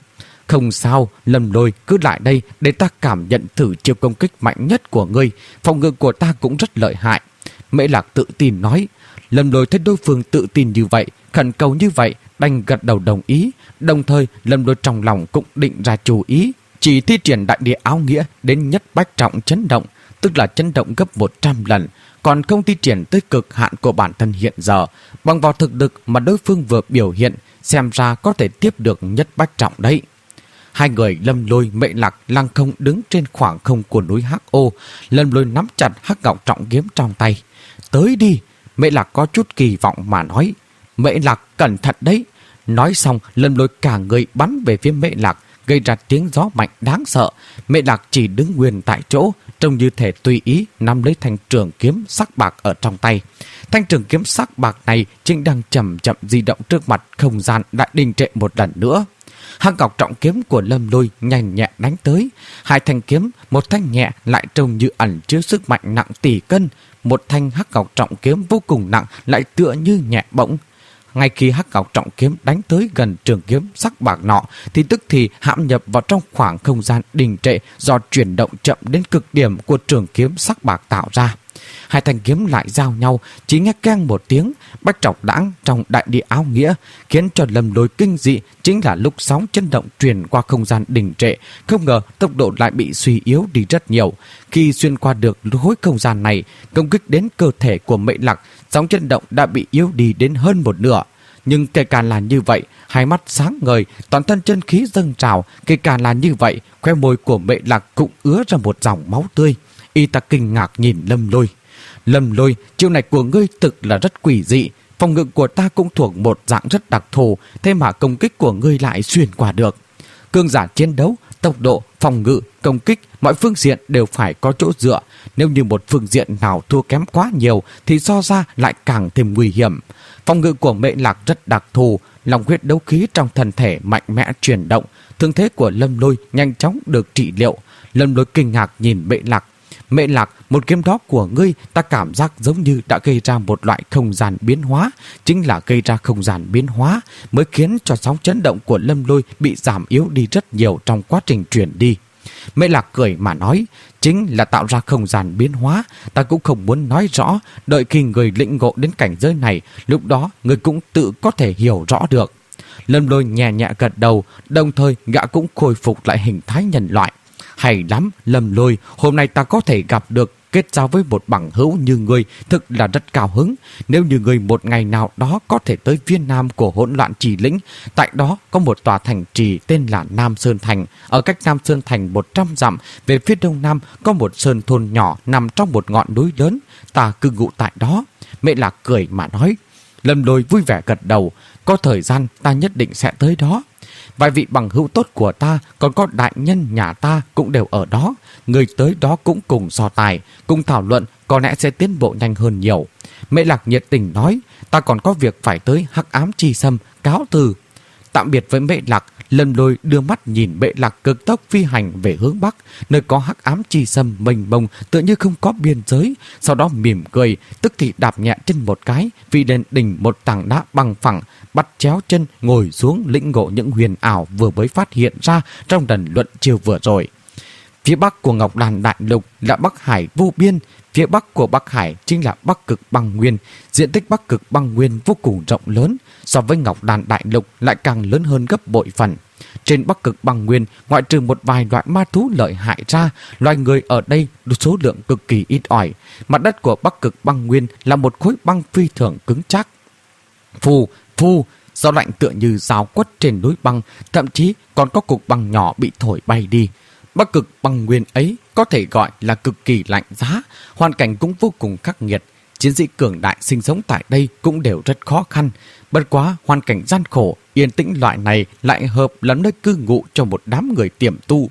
Không sao, Lâm Lôi, cứ lại đây để ta cảm nhận thử chiêu công kích mạnh nhất của ngươi. Phòng ngự của ta cũng rất lợi hại. Mễ Lạc tự tin nói. Lâm Lôi thấy đối phương tự tin như vậy, khẩn cầu như vậy, đành gật đầu đồng ý. Đồng thời Lâm Lôi trong lòng cũng định ra chú ý, chỉ thi triển đại địa áo nghĩa đến nhất bách trọng chấn động, tức là chấn động gấp một trăm lần, còn không thi triển tới cực hạn của bản thân hiện giờ. Bằng vào thực lực mà đối phương vừa biểu hiện, xem ra có thể tiếp được nhất bách trọng đấy. Hai người Lâm Lôi, Mễ Lạc lăng không đứng trên khoảng không của núi Hắc Ô. Lâm Lôi nắm chặt hắc ngọc trọng kiếm trong tay. Tới đi! Mễ Lạc có chút kỳ vọng mà nói. Mễ Lạc cẩn thận đấy! Nói xong, Lâm Lôi cả người bắn về phía Mễ Lạc, gây ra tiếng gió mạnh đáng sợ. Mễ Lạc chỉ đứng nguyên tại chỗ, trông như thể tùy ý nắm lấy thanh trường kiếm sắc bạc ở trong tay. Thanh trường kiếm sắc bạc này chính đang chậm chậm di động trước mặt, không gian đã đình trệ một lần nữa. Hắc ngọc trọng kiếm của Lâm Lôi nhanh nhẹ đánh tới. Hai thanh kiếm, một thanh nhẹ lại trông như ẩn chứa sức mạnh nặng tỷ cân, một thanh hắc ngọc trọng kiếm vô cùng nặng lại tựa như nhẹ bỗng. Ngay khi hắc ngọc trọng kiếm đánh tới gần trường kiếm sắc bạc nọ, thì tức thì hãm nhập vào trong khoảng không gian đình trệ do chuyển động chậm đến cực điểm của trường kiếm sắc bạc tạo ra. Hai thanh kiếm lại giao nhau, chỉ nghe keng một tiếng, bách trọc đãng trong đại địa áo nghĩa, khiến cho Lâm Lôi kinh dị. Chính là lúc sóng chấn động truyền qua không gian đình trệ, không ngờ tốc độ lại bị suy yếu đi rất nhiều. Khi xuyên qua được khối không gian này, công kích đến cơ thể của Mễ Lạc, sóng chấn động đã bị yếu đi đến hơn một nửa. Nhưng kể cả là như vậy, hai mắt sáng ngời, toàn thân chân khí dâng trào. Kể cả là như vậy, khóe môi của Mễ Lạc cũng ứa ra một dòng máu tươi. Y ta kinh ngạc nhìn Lâm Lôi. Lâm Lôi, chiêu này của ngươi thực là rất quỷ dị. Phòng ngự của ta cũng thuộc một dạng rất đặc thù, thế mà công kích của ngươi lại xuyên qua được. Cường giả chiến đấu, tốc độ, phòng ngự, công kích, mọi phương diện đều phải có chỗ dựa. Nếu như một phương diện nào thua kém quá nhiều thì so ra lại càng thêm nguy hiểm. Phòng ngự của Mễ Lạc rất đặc thù, lòng huyết đấu khí trong thân thể mạnh mẽ chuyển động. Thương thế của Lâm Lôi nhanh chóng được trị liệu. Lâm Lôi kinh ngạc nhìn Mễ Lạc. Mễ Lạc, một kiếm đó của ngươi ta cảm giác giống như đã gây ra một loại không gian biến hóa. Chính là gây ra không gian biến hóa mới khiến cho sóng chấn động của Lâm Lôi bị giảm yếu đi rất nhiều trong quá trình chuyển đi. Mễ Lạc cười mà nói, chính là tạo ra không gian biến hóa. Ta cũng không muốn nói rõ, đợi khi người lĩnh ngộ đến cảnh giới này, lúc đó người cũng tự có thể hiểu rõ được. Lâm Lôi nhẹ nhẹ gật đầu, đồng thời gã cũng khôi phục lại hình thái nhân loại. Hay lắm, Lâm Lôi, hôm nay ta có thể gặp được, kết giao với một bằng hữu như ngươi, thực là rất cao hứng. Nếu như ngươi một ngày nào đó có thể tới phía nam của hỗn loạn trì lĩnh, tại đó có một tòa thành trì tên là Nam Sơn Thành. Ở cách Nam Sơn Thành một trăm dặm, về phía đông nam có một sơn thôn nhỏ nằm trong một ngọn núi lớn. Ta cư ngụ tại đó. Mễ Lạc cười mà nói. Lâm Lôi vui vẻ gật đầu. Có thời gian ta nhất định sẽ tới đó. Vài vị bằng hữu tốt của ta, còn có đại nhân nhà ta cũng đều ở đó. Người tới đó cũng cùng so tài, cùng thảo luận, có lẽ sẽ tiến bộ nhanh hơn nhiều. Mễ Lạc nhiệt tình nói, ta còn có việc phải tới Hắc Ám Chi Sâm, cáo từ. Tạm biệt với Mễ Lạc, Lâm Lôi đưa mắt nhìn Mễ Lạc cực tốc phi hành về hướng bắc, nơi có Hắc Ám Chi Sâm mênh mông tựa như không có biên giới. Sau đó mỉm cười, tức thì đạp nhẹ chân một cái, phi lên đỉnh một tảng đá bằng phẳng, bắt chéo chân ngồi xuống lĩnh ngộ những huyền ảo vừa mới phát hiện ra trong lần luận chiêu vừa rồi. Phía bắc của Ngọc Đàn Đại Lục là Bắc Hải vô biên, phía bắc của Bắc Hải chính là Bắc Cực Băng Nguyên. Diện tích Bắc Cực Băng Nguyên vô cùng rộng lớn, so với Ngọc Đàn Đại Lục lại càng lớn hơn gấp bội phần. Trên Bắc Cực Băng Nguyên, ngoại trừ một vài loại ma thú lợi hại ra, loài người ở đây số lượng cực kỳ ít ỏi. Mặt đất của Bắc Cực Băng Nguyên là một khối băng phi thường cứng chắc. Phù, phù, gió lạnh tựa như dao quất trên núi băng, thậm chí còn có cục băng nhỏ bị thổi bay đi. Bắc Cực Băng Nguyên ấy có thể gọi là cực kỳ lạnh giá, hoàn cảnh cũng vô cùng khắc nghiệt. Chiến sĩ cường đại sinh sống tại đây cũng đều rất khó khăn. Bất quá hoàn cảnh gian khổ, yên tĩnh loại này lại hợp lắm nơi cư ngụ cho một đám người tiềm tu.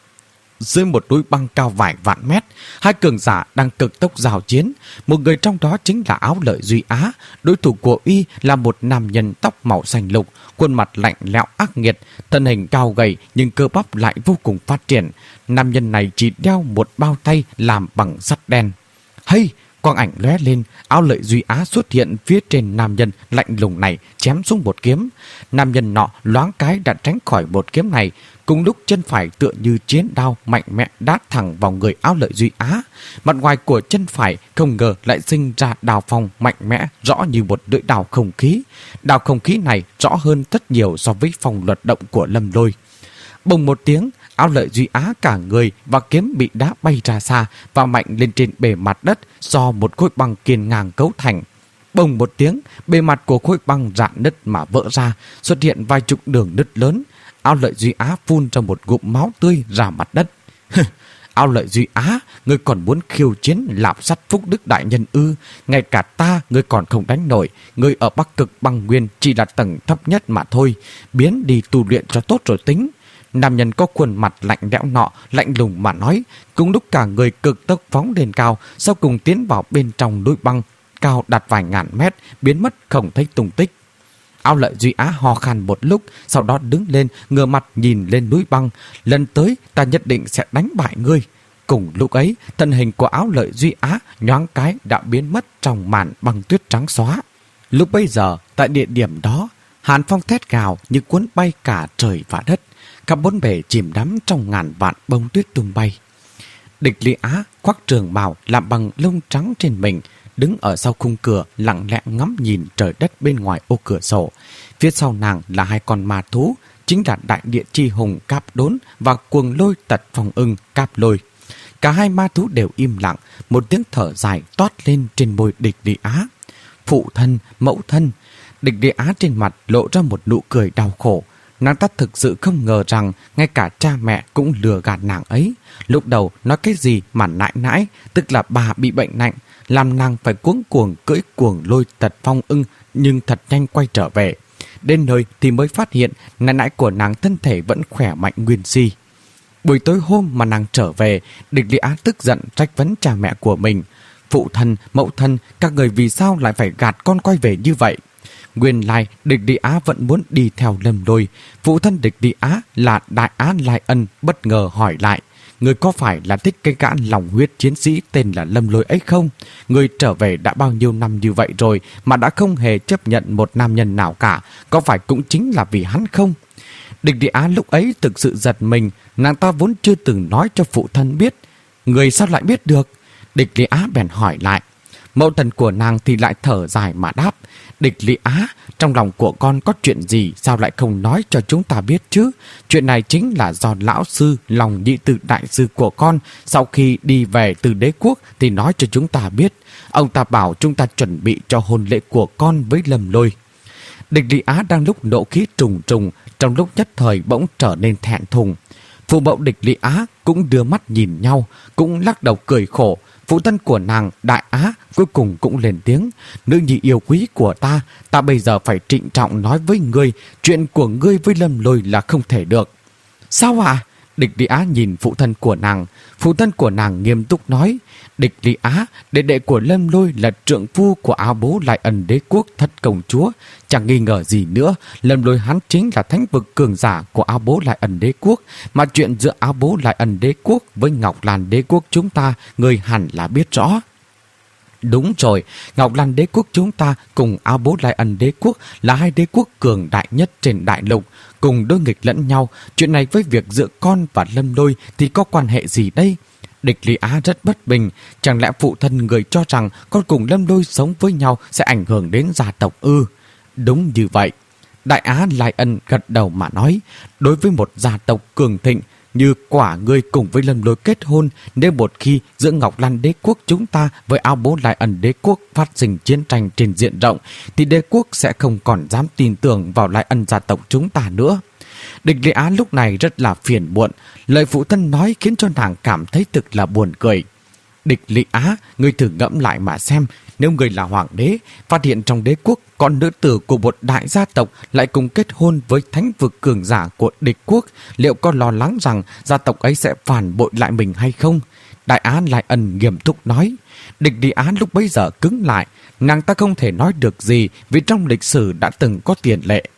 Dưới một núi băng cao vài vạn mét, hai cường giả đang cực tốc giao chiến. Một người trong đó chính là Áo Lợi Duy Á. Đối thủ của y là một nam nhân tóc màu xanh lục, khuôn mặt lạnh lẽo ác nghiệt, thân hình cao gầy nhưng cơ bắp lại vô cùng phát triển. Nam nhân này chỉ đeo một bao tay làm bằng sắt đen. Hay, Quang ảnh lóe lên, Áo Lợi Duy Á xuất hiện phía trên nam nhân lạnh lùng này, chém xuống một kiếm. Nam nhân nọ loáng cái đã tránh khỏi một kiếm này, cùng lúc chân phải tựa như chiến đao mạnh mẽ đát thẳng vào người Áo Lợi Duy Á. Mặt ngoài của chân phải không ngờ lại sinh ra đao phong mạnh mẽ, rõ như một lưỡi đao không khí. Đao không khí này rõ hơn rất nhiều so với phong luật động của Lâm Lôi. Bùng một tiếng, Áo Lợi Duy Á cả người và kiếm bị đá bay ra xa và mạnh lên trên bề mặt đất do một khối băng kiên ngang cấu thành. Bùng một tiếng, bề mặt của khối băng rạn nứt mà vỡ ra, xuất hiện vài chục đường nứt lớn. Áo Lợi Duy Á phun ra một ngụm máu tươi ra mặt đất. Áo Lợi Duy Á, ngươi còn muốn khiêu chiến lạp sắt Phúc Đức đại nhân ư? Ngay cả ta ngươi còn không đánh nổi. Ngươi ở Bắc Cực băng nguyên chỉ là tầng thấp nhất mà thôi. Biến đi tu luyện cho tốt rồi tính. Nam nhân có khuôn mặt lạnh lẽo nọ lạnh lùng mà nói, cùng lúc cả người cực tốc phóng lên cao, sau cùng tiến vào bên trong núi băng cao đạt vài ngàn mét, biến mất không thấy tung tích. Áo Lợi Duy Á ho khan một lúc, sau đó đứng lên, ngửa mặt nhìn lên núi băng. Lần tới ta nhất định sẽ đánh bại ngươi. Cùng lúc ấy, thân hình của Áo Lợi Duy Á nhoáng cái đã biến mất trong màn băng tuyết trắng xóa. Lúc bấy giờ, tại địa điểm đó, hàn phong thét gào như cuốn bay cả trời và đất. Khắp bốn bề chìm đắm trong ngàn vạn bông tuyết tung bay. Địch Lý Á khoác trường bào làm bằng lông trắng trên mình, đứng ở sau khung cửa lặng lẽ ngắm nhìn trời đất bên ngoài ô cửa sổ. Phía sau nàng là hai con ma thú, chính là đại địa chi hùng Cáp Đốn và cuồng lôi tật phòng ưng Cáp Lôi. Cả hai ma thú đều im lặng, một tiếng thở dài toát lên trên môi Địch Lý Á. Phụ thân, mẫu thân. Địch Lý Á trên mặt lộ ra một nụ cười đau khổ. Nàng ta thực sự không ngờ rằng ngay cả cha mẹ cũng lừa gạt nàng ấy. Lúc đầu nói cái gì mà nãi nãi, tức là bà bị bệnh nặng, làm nàng phải cuống cuồng cưỡi cuồng lôi tật phong ưng, nhưng thật nhanh quay trở về. Đến nơi thì mới phát hiện nãi nãi của nàng thân thể vẫn khỏe mạnh nguyên si. Buổi tối hôm mà nàng trở về, Địch Lý Á tức giận trách vấn cha mẹ của mình. Phụ thân, mẫu thân, các người vì sao lại phải gạt con quay về như vậy? Nguyên lai Địch Lý Á vẫn muốn đi theo Lâm Lôi. Phụ thân Địch Lý Á là Đại Á Lai Ân bất ngờ hỏi lại, người có phải là thích cái gã lòng huyết chiến sĩ tên là Lâm Lôi ấy không? Người trở về đã bao nhiêu năm như vậy rồi mà đã không hề chấp nhận một nam nhân nào cả, có phải cũng chính là vì hắn không? Địch Lý Á lúc ấy thực sự giật mình, nàng ta vốn chưa từng nói cho phụ thân biết. Người sao lại biết được? Địch Lý Á bèn hỏi lại. Mẫu thân của nàng thì lại thở dài mà đáp, Địch Lý Á, trong lòng của con có chuyện gì sao lại không nói cho chúng ta biết chứ? Chuyện này chính là do lão sư, lòng nhị tự đại sư của con, sau khi đi về từ đế quốc thì nói cho chúng ta biết. Ông ta bảo chúng ta chuẩn bị cho hôn lễ của con với Lâm Lôi. Địch Lý Á đang lúc nộ khí trùng trùng, trong lúc nhất thời bỗng trở nên thẹn thùng. Phụ mẫu Địch Lý Á cũng đưa mắt nhìn nhau, cũng lắc đầu cười khổ. Phụ thân của nàng, Đại Á, cuối cùng cũng lên tiếng. Nữ nhi yêu quý của ta, ta bây giờ phải trịnh trọng nói với ngươi, chuyện của ngươi với Lâm Lôi là không thể được. Sao ạ? À? Địch Lý Á nhìn phụ thân của nàng. Phụ thân của nàng nghiêm túc nói, Địch Lý Á, đệ đệ của Lâm Lôi là trượng phu của Áo Bố Lại Ẩn Đế Quốc thất công chúa. Chẳng nghi ngờ gì nữa, Lâm Lôi hắn chính là thánh vực cường giả của Áo Bố Lại Ẩn Đế Quốc. Mà chuyện giữa Áo Bố Lại Ẩn Đế Quốc với Ngọc Lan Đế Quốc chúng ta, người hẳn là biết rõ. Đúng rồi, Ngọc Lan Đế Quốc chúng ta cùng Áo Bố Lại Ẩn Đế Quốc là hai đế quốc cường đại nhất trên đại lục, cùng đối nghịch lẫn nhau. Chuyện này với việc giữa con và Lâm Lôi thì có quan hệ gì đây? Địch Lý Á rất bất bình. Chẳng lẽ phụ thân người cho rằng con cùng Lâm Lôi sống với nhau sẽ ảnh hưởng đến gia tộc ư? Đúng như vậy. Đại Á Lai Ân gật đầu mà nói, đối với một gia tộc cường thịnh như quả ngươi cùng với Lâm Lôi kết hôn, nếu một khi giữa Ngọc Lan Đế Quốc chúng ta với Áo Bố Lại Ẩn Đế Quốc phát sinh chiến tranh trên diện rộng, thì đế quốc sẽ không còn dám tin tưởng vào Lại Ân gia tộc chúng ta nữa. Địch Lý Á lúc này rất là phiền muộn, lời phụ thân nói khiến cho nàng cảm thấy thực là buồn cười. Địch Lý Á, ngươi thử ngẫm lại mà xem, nếu người là hoàng đế, phát hiện trong đế quốc con nữ tử của một đại gia tộc lại cùng kết hôn với thánh vực cường giả của địch quốc, liệu có lo lắng rằng gia tộc ấy sẽ phản bội lại mình hay không? Đại Á Lai Ân nghiêm túc nói. Địch Lý Á lúc bấy giờ cứng lại, nàng ta không thể nói được gì vì trong lịch sử đã từng có tiền lệ.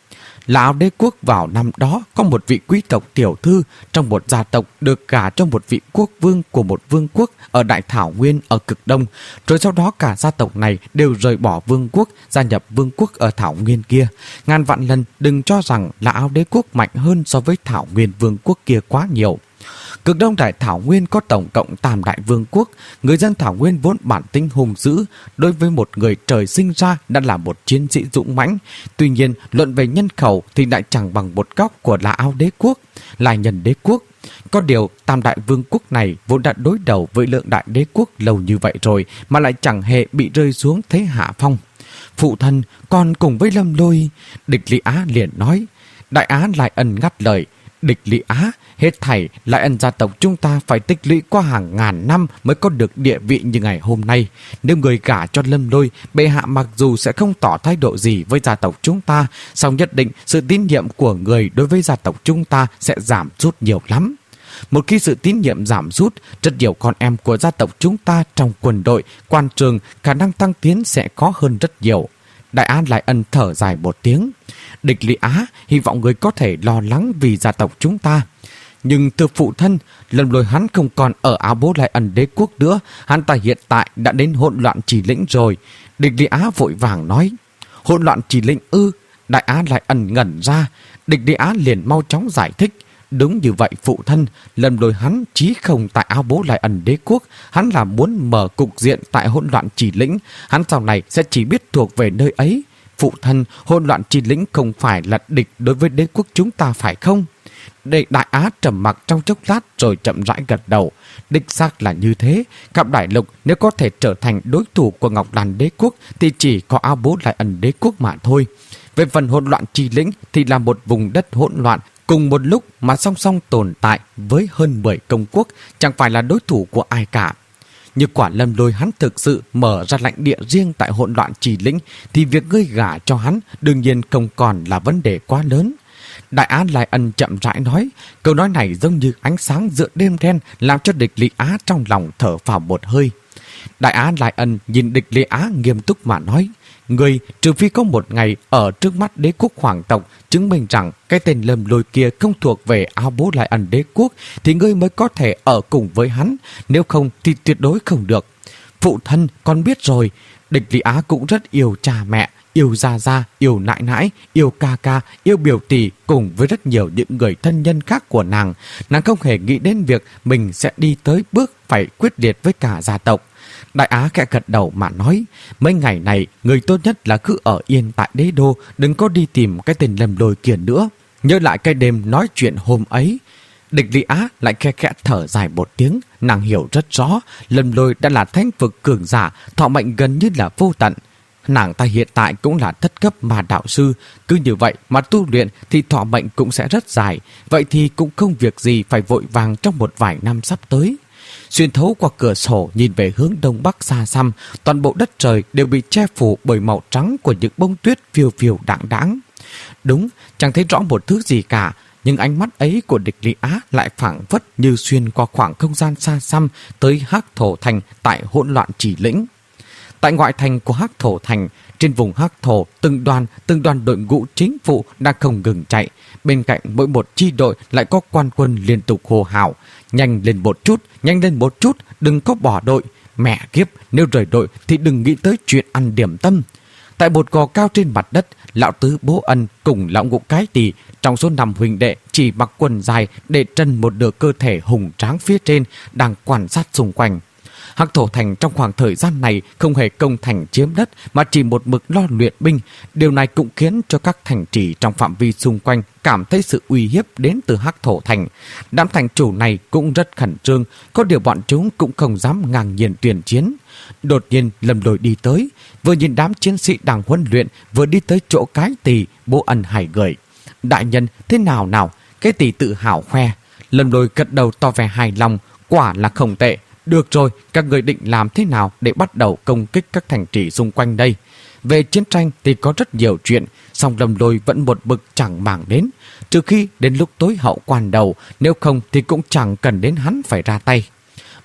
là Áo Đế quốc vào năm đó có một vị quý tộc tiểu thư trong một gia tộc được gả cho một vị quốc vương của một vương quốc ở Đại Thảo Nguyên ở cực đông, rồi sau đó cả gia tộc này đều rời bỏ vương quốc, gia nhập vương quốc ở Thảo Nguyên kia. Ngàn vạn lần đừng cho rằng là Áo Đế quốc mạnh hơn so với Thảo Nguyên vương quốc kia quá nhiều. Cực đông Đại Thảo Nguyên có tổng cộng tam đại vương quốc. Người dân Thảo Nguyên vốn bản tính hung dữ, đối với một người trời sinh ra đã là một chiến sĩ dũng mãnh. Tuy nhiên, luận về nhân khẩu thì lại chẳng bằng một góc của La Áo Đế quốc, Lai Nhân Đế quốc. Có điều, tam đại vương quốc này vốn đã đối đầu với Lượng Đại Đế quốc lâu như vậy rồi mà lại chẳng hề bị rơi xuống thế hạ phong. Phụ thân còn cùng với Lâm Lôi, Địch Lý Á liền nói. Đại Á lại ân ngắt lời. Địch Lý Á, hết thảy Lại Ân gia tộc chúng ta phải tích lũy qua hàng ngàn năm mới có được địa vị như ngày hôm nay. Nếu người gả cho Lâm Lôi, bệ hạ mặc dù sẽ không tỏ thái độ gì với gia tộc chúng ta, song nhất định sự tín nhiệm của người đối với gia tộc chúng ta sẽ giảm sút nhiều lắm. Một khi sự tín nhiệm giảm sút, rất nhiều con em của gia tộc chúng ta trong quân đội, quan trường, khả năng tăng tiến sẽ khó hơn rất nhiều. Đại Á Lại Ân thở dài một tiếng. Địch Lý Á, hy vọng người có thể lo lắng vì gia tộc chúng ta. Nhưng thưa phụ thân, Lâm Lôi hắn không còn ở Áo Bố Lại Ân Đế quốc nữa. Hắn ta hiện tại đã đến hỗn loạn Chỉ Lĩnh rồi. Địch Lý Á vội vàng nói. Hỗn loạn Chỉ Lĩnh ư? Đại Á Lại Ân ngẩn ra. Địch Lý Á liền mau chóng giải thích. Đúng như vậy phụ thân, Lâm Lôi hắn chí không tại Áo Bố Lại Ân Đế quốc. Hắn là muốn mở cục diện tại hỗn loạn Chỉ Lĩnh. Hắn sau này sẽ chỉ biết thuộc về nơi ấy. Phụ thân, hỗn loạn Chỉ Lĩnh không phải là địch đối với đế quốc chúng ta phải không? Để Đại Á trầm mặc trong chốc lát rồi chậm rãi gật đầu. Đích xác là như thế. Cặp Đại Lục nếu có thể trở thành đối thủ của Ngọc Lan Đế quốc thì chỉ có Áo Bố Lại Ân Đế quốc mà thôi. Về phần hỗn loạn Chỉ Lĩnh thì là một vùng đất hỗn loạn, cùng một lúc mà song song tồn tại với hơn mười công quốc, chẳng phải là đối thủ của ai cả. Như quả Lâm Lôi hắn thực sự mở ra lãnh địa riêng tại hỗn loạn Chỉ Lĩnh thì việc ngươi gả cho hắn đương nhiên không còn là vấn đề quá lớn. Đại Á Lại Ân chậm rãi nói. Câu nói này giống như ánh sáng giữa đêm đen, làm cho Địch Lý Á trong lòng thở phào một hơi. Đại Á Lại Ân nhìn Địch Lý Á nghiêm túc mà nói. Người trừ phi có một ngày ở trước mắt đế quốc hoàng tộc chứng minh rằng cái tên Lâm Lôi kia không thuộc về Áo Bố Lại Ân Đế quốc thì ngươi mới có thể ở cùng với hắn, nếu không thì tuyệt đối không được. Phụ thân con biết rồi. Địch Lý Á cũng rất yêu cha mẹ, yêu gia gia, yêu nãi nãi, yêu ca ca, yêu biểu tỷ cùng với rất nhiều những người thân nhân khác của nàng. Nàng không hề nghĩ đến việc mình sẽ đi tới bước phải quyết liệt với cả gia tộc. Đại Á khẽ gật đầu mà nói. Mấy ngày này người tốt nhất là cứ ở yên tại đế đô, đừng có đi tìm cái tên Lâm Lôi kia nữa. Nhớ lại cái đêm nói chuyện hôm ấy. Địch Lý Á lại khe khẽ thở dài một tiếng. Nàng hiểu rất rõ Lâm Lôi đã là thánh vực cường giả, thọ mệnh gần như là vô tận. Nàng ta hiện tại cũng là thất cấp mà đạo sư. Cứ như vậy mà tu luyện thì thọ mệnh cũng sẽ rất dài. Vậy thì cũng không việc gì phải vội vàng trong một vài năm sắp tới. Xuyên thấu qua cửa sổ nhìn về hướng đông bắc xa xăm, toàn bộ đất trời đều bị che phủ bởi màu trắng của những bông tuyết phiêu phiêu đãng đãng. Đúng, chẳng thấy rõ một thứ gì cả, nhưng ánh mắt ấy của Địch Lý Á lại phảng phất như xuyên qua khoảng không gian xa xăm tới Hắc Thổ Thành tại hỗn loạn Chỉ Lĩnh. Tại ngoại thành của Hắc Thổ Thành, trên vùng Hắc Thổ, từng đoàn, từng đoàn đội ngũ chính phủ đang không ngừng chạy. Bên cạnh mỗi một chi đội lại có quan quân liên tục hô hào. Nhanh lên một chút, nhanh lên một chút, đừng có bỏ đội. Mẹ kiếp, nếu rời đội thì đừng nghĩ tới chuyện ăn điểm tâm. Tại một gò cao trên mặt đất, lão tứ Bố Ân cùng lão ngũ Cái Tỳ trong số năm huynh đệ chỉ mặc quần dài để trần một nửa cơ thể hùng tráng phía trên đang quan sát xung quanh. Hắc Thổ Thành trong khoảng thời gian này không hề công thành chiếm đất mà chỉ một mực lo luyện binh. Điều này cũng khiến cho các thành trì trong phạm vi xung quanh cảm thấy sự uy hiếp đến từ Hắc Thổ Thành. Đám thành chủ này cũng rất khẩn trương, có điều bọn chúng cũng không dám ngang nhiên tuyên chiến. Đột nhiên Lâm Lôi đi tới, vừa nhìn đám chiến sĩ đang huấn luyện, vừa đi tới chỗ Cái Tỳ. Bố Ân hài gửi. Đại nhân, thế nào nào? Cái Tỳ tự hào khoe. Lâm Lôi gật đầu tỏ vẻ hài lòng. Quả là không tệ. Được rồi, các người định làm thế nào để bắt đầu công kích các thành trì xung quanh đây? Về chiến tranh thì có rất nhiều chuyện, song Lâm Lôi vẫn một bực chẳng màng đến. Trừ khi đến lúc tối hậu quan đầu, nếu không thì cũng chẳng cần đến hắn phải ra tay.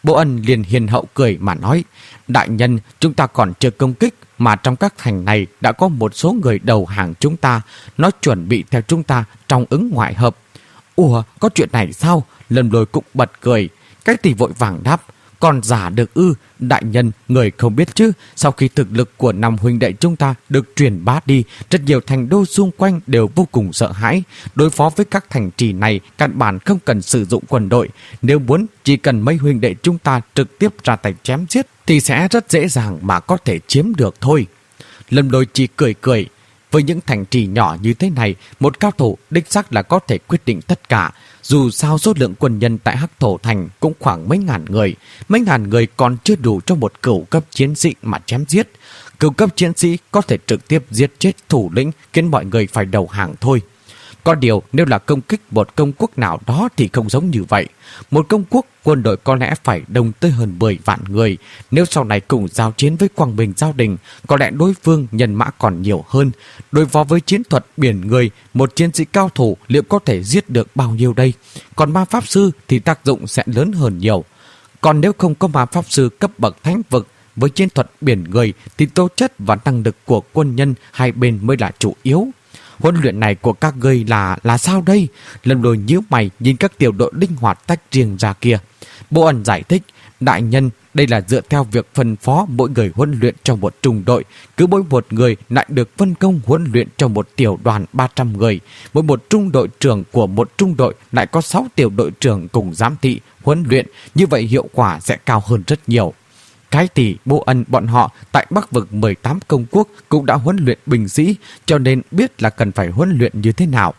Bố Ân liền hiền hậu cười mà nói: đại nhân, chúng ta còn chưa công kích, mà trong các thành này đã có một số người đầu hàng chúng ta, nó chuẩn bị theo chúng ta trong ứng ngoại hợp. Ủa, có chuyện này sao? Lâm Lôi cũng bật cười. Cái thì vội vàng đáp: còn giả được ư? Đại nhân, người không biết chứ, sau khi thực lực của năm huynh đệ chúng ta được truyền bá đi, rất nhiều thành đô xung quanh đều vô cùng sợ hãi. Đối phó với các thành trì này, căn bản không cần sử dụng quân đội. Nếu muốn, chỉ cần mấy huynh đệ chúng ta trực tiếp ra tay chém giết thì sẽ rất dễ dàng mà có thể chiếm được thôi. Lâm Lôi chỉ cười cười. Với những thành trì nhỏ như thế này, một cao thủ đích xác là có thể quyết định tất cả. Dù sao số lượng quân nhân tại Hắc Thổ Thành cũng khoảng mấy ngàn người. Mấy ngàn người còn chưa đủ cho một cửu cấp chiến sĩ mà chém giết. Cửu cấp chiến sĩ có thể trực tiếp giết chết thủ lĩnh, khiến mọi người phải đầu hàng thôi. Có điều nếu là công kích một công quốc nào đó thì không giống như vậy. Một công quốc quân đội có lẽ phải đông tới hơn mười vạn người. Nếu sau này cùng giao chiến với Quang Bình Giao Đình, có lẽ đối phương nhân mã còn nhiều hơn. Đối phó với chiến thuật biển người, một chiến sĩ cao thủ liệu có thể giết được bao nhiêu đây? Còn ma pháp sư thì tác dụng sẽ lớn hơn nhiều. Còn nếu không có ma pháp sư cấp bậc thánh vực, với chiến thuật biển người thì tố chất và năng lực của quân nhân hai bên mới là chủ yếu. Huấn luyện này của các ngươi là là sao đây? Lâm Lôi nhíu mày nhìn các tiểu đội linh hoạt tách riêng ra kia. Bố Ân giải thích: đại nhân, đây là dựa theo việc phân phó mỗi người huấn luyện cho một trung đội. Cứ mỗi một người lại được phân công huấn luyện cho một tiểu đoàn ba trăm người. Mỗi một trung đội trưởng của một trung đội lại có sáu tiểu đội trưởng cùng giám thị huấn luyện. Như vậy hiệu quả sẽ cao hơn rất nhiều. Cái thì Bố Ân bọn họ tại Bắc vực mười tám công quốc cũng đã huấn luyện binh sĩ, cho nên biết là cần phải huấn luyện như thế nào.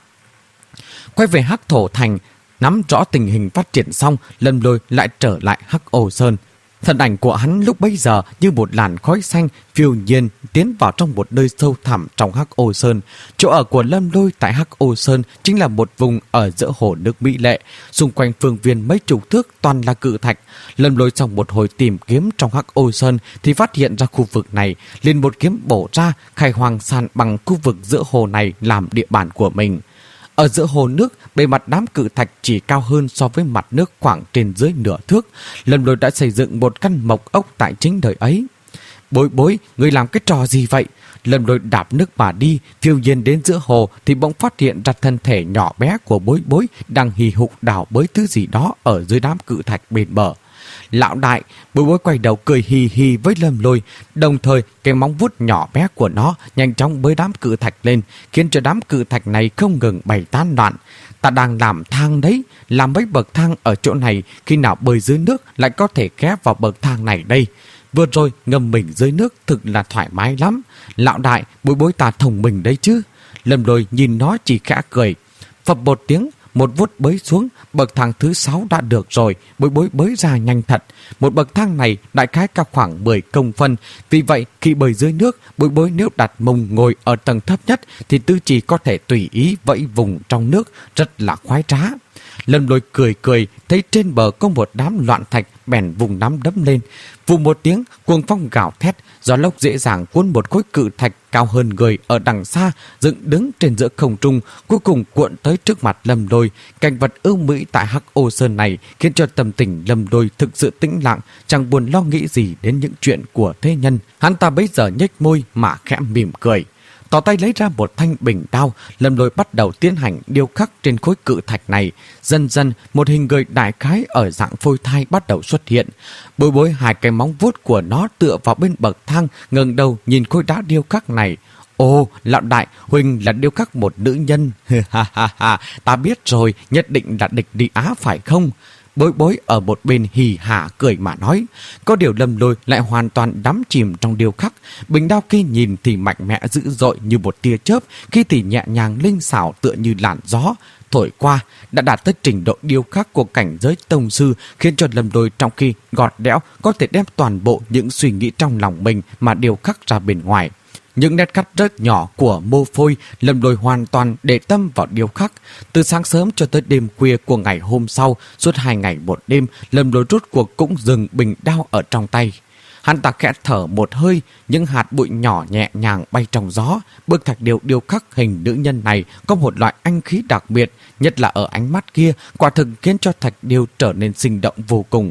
Quay về Hắc Thổ Thành, nắm rõ tình hình phát triển xong, Lâm Lôi lại trở lại Hắc Ô Sơn. Thân ảnh của hắn lúc bấy giờ như một làn khói xanh phiêu nhiên tiến vào trong một nơi sâu thẳm trong Hắc Ô Sơn. Chỗ ở của Lâm Lôi tại Hắc Ô Sơn chính là một vùng ở giữa hồ nước mỹ lệ, xung quanh phương viên mấy chục thước toàn là cự thạch. Lâm Lôi sau một hồi tìm kiếm trong Hắc Ô Sơn thì phát hiện ra khu vực này, liền một kiếm bổ ra, khai hoang san bằng khu vực giữa hồ này làm địa bàn của mình. Ở giữa hồ nước, bề mặt đám cự thạch chỉ cao hơn so với mặt nước khoảng trên dưới nửa thước. Lâm Lôi đã xây dựng một căn mộc ốc tại chính đời ấy. Bối bối, người làm cái trò gì vậy? Lâm Lôi đạp nước mà đi, phiêu nhiên đến giữa hồ thì bỗng phát hiện ra thân thể nhỏ bé của bối bối đang hì hục đào bới thứ gì đó ở dưới đám cự thạch bên bờ. Lão đại, bối bối quay đầu cười hì hì với Lâm Lôi, đồng thời cái móng vuốt nhỏ bé của nó nhanh chóng bới đám cự thạch lên, khiến cho đám cự thạch này không ngừng bày tán loạn. Ta đang làm thang đấy, làm mấy bậc thang ở chỗ này, khi nào bơi dưới nước lại có thể ghé vào bậc thang này đây. Vừa rồi ngâm mình dưới nước thực là thoải mái lắm. Lão đại, bối bối ta thông minh đấy chứ. Lâm Lôi nhìn nó chỉ khẽ cười. Phập một tiếng, một vuốt bới xuống, bậc thang thứ sáu đã được rồi, bối bối bới ra nhanh thật. Một bậc thang này đại khái cao khoảng mười công phân, vì vậy khi bơi dưới nước, bối bối nếu đặt mông ngồi ở tầng thấp nhất thì tư chỉ có thể tùy ý vẫy vùng trong nước, rất là khoái trá. Lâm Lôi cười cười, thấy trên bờ có một đám loạn thạch, bèn vùng nắm đấm lên. Vù một tiếng, cuồng phong gào thét, gió lốc dễ dàng cuốn một khối cự thạch cao hơn người ở đằng xa, dựng đứng trên giữa không trung, cuối cùng cuộn tới trước mặt Lâm Lôi. Cảnh vật ưu mỹ tại Hắc Ô Sơn này khiến cho tâm tình Lâm Lôi thực sự tĩnh lặng, chẳng buồn lo nghĩ gì đến những chuyện của thế nhân. Hắn ta bấy giờ nhếch môi mà khẽ mỉm cười. Tỏ tay lấy ra một thanh bình đao, Lâm Lôi bắt đầu tiến hành điêu khắc trên khối cự thạch này. Dần dần, một hình người đại khái ở dạng phôi thai bắt đầu xuất hiện. Bối bối hai cái móng vuốt của nó tựa vào bên bậc thang, ngẩng đầu nhìn khối đá điêu khắc này. Ồ, lão đại, huynh là điêu khắc một nữ nhân. Ha ha ha, ta biết rồi, nhất định là địch đi Á phải không? Bối bối ở một bên hì hả cười mà nói. Có điều Lâm Lôi lại hoàn toàn đắm chìm trong điêu khắc. Bình đao kia nhìn thì mạnh mẽ dữ dội như một tia chớp, khi thì nhẹ nhàng linh xảo tựa như làn gió thổi qua, đã đạt tới trình độ điêu khắc của cảnh giới tông sư, khiến cho Lâm Lôi trong khi gọt đẽo có thể đem toàn bộ những suy nghĩ trong lòng mình mà điêu khắc ra bên ngoài. Những nét cắt rất nhỏ của mô phôi, Lâm Lôi hoàn toàn để tâm vào điêu khắc. Từ sáng sớm cho tới đêm khuya của ngày hôm sau, suốt hai ngày một đêm, Lâm Lôi rốt cuộc cũng dừng bình đao ở trong tay. Hắn ta khẽ thở một hơi, những hạt bụi nhỏ nhẹ nhàng bay trong gió. Bức thạch điêu điêu khắc hình nữ nhân này có một loại anh khí đặc biệt, nhất là ở ánh mắt kia, quả thực khiến cho thạch điêu trở nên sinh động vô cùng.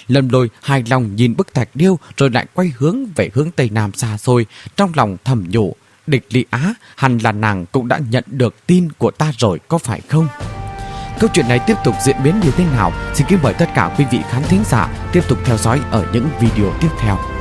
Lâm Lôi hài lòng nhìn bức thạch điêu rồi lại quay hướng về hướng tây nam xa xôi, trong lòng thầm nhủ, Địch Ly Á hẳn là nàng cũng đã nhận được tin của ta rồi có phải không? Câu chuyện này tiếp tục diễn biến như thế nào? Xin kính mời tất cả quý vị khán thính giả tiếp tục theo dõi ở những video tiếp theo.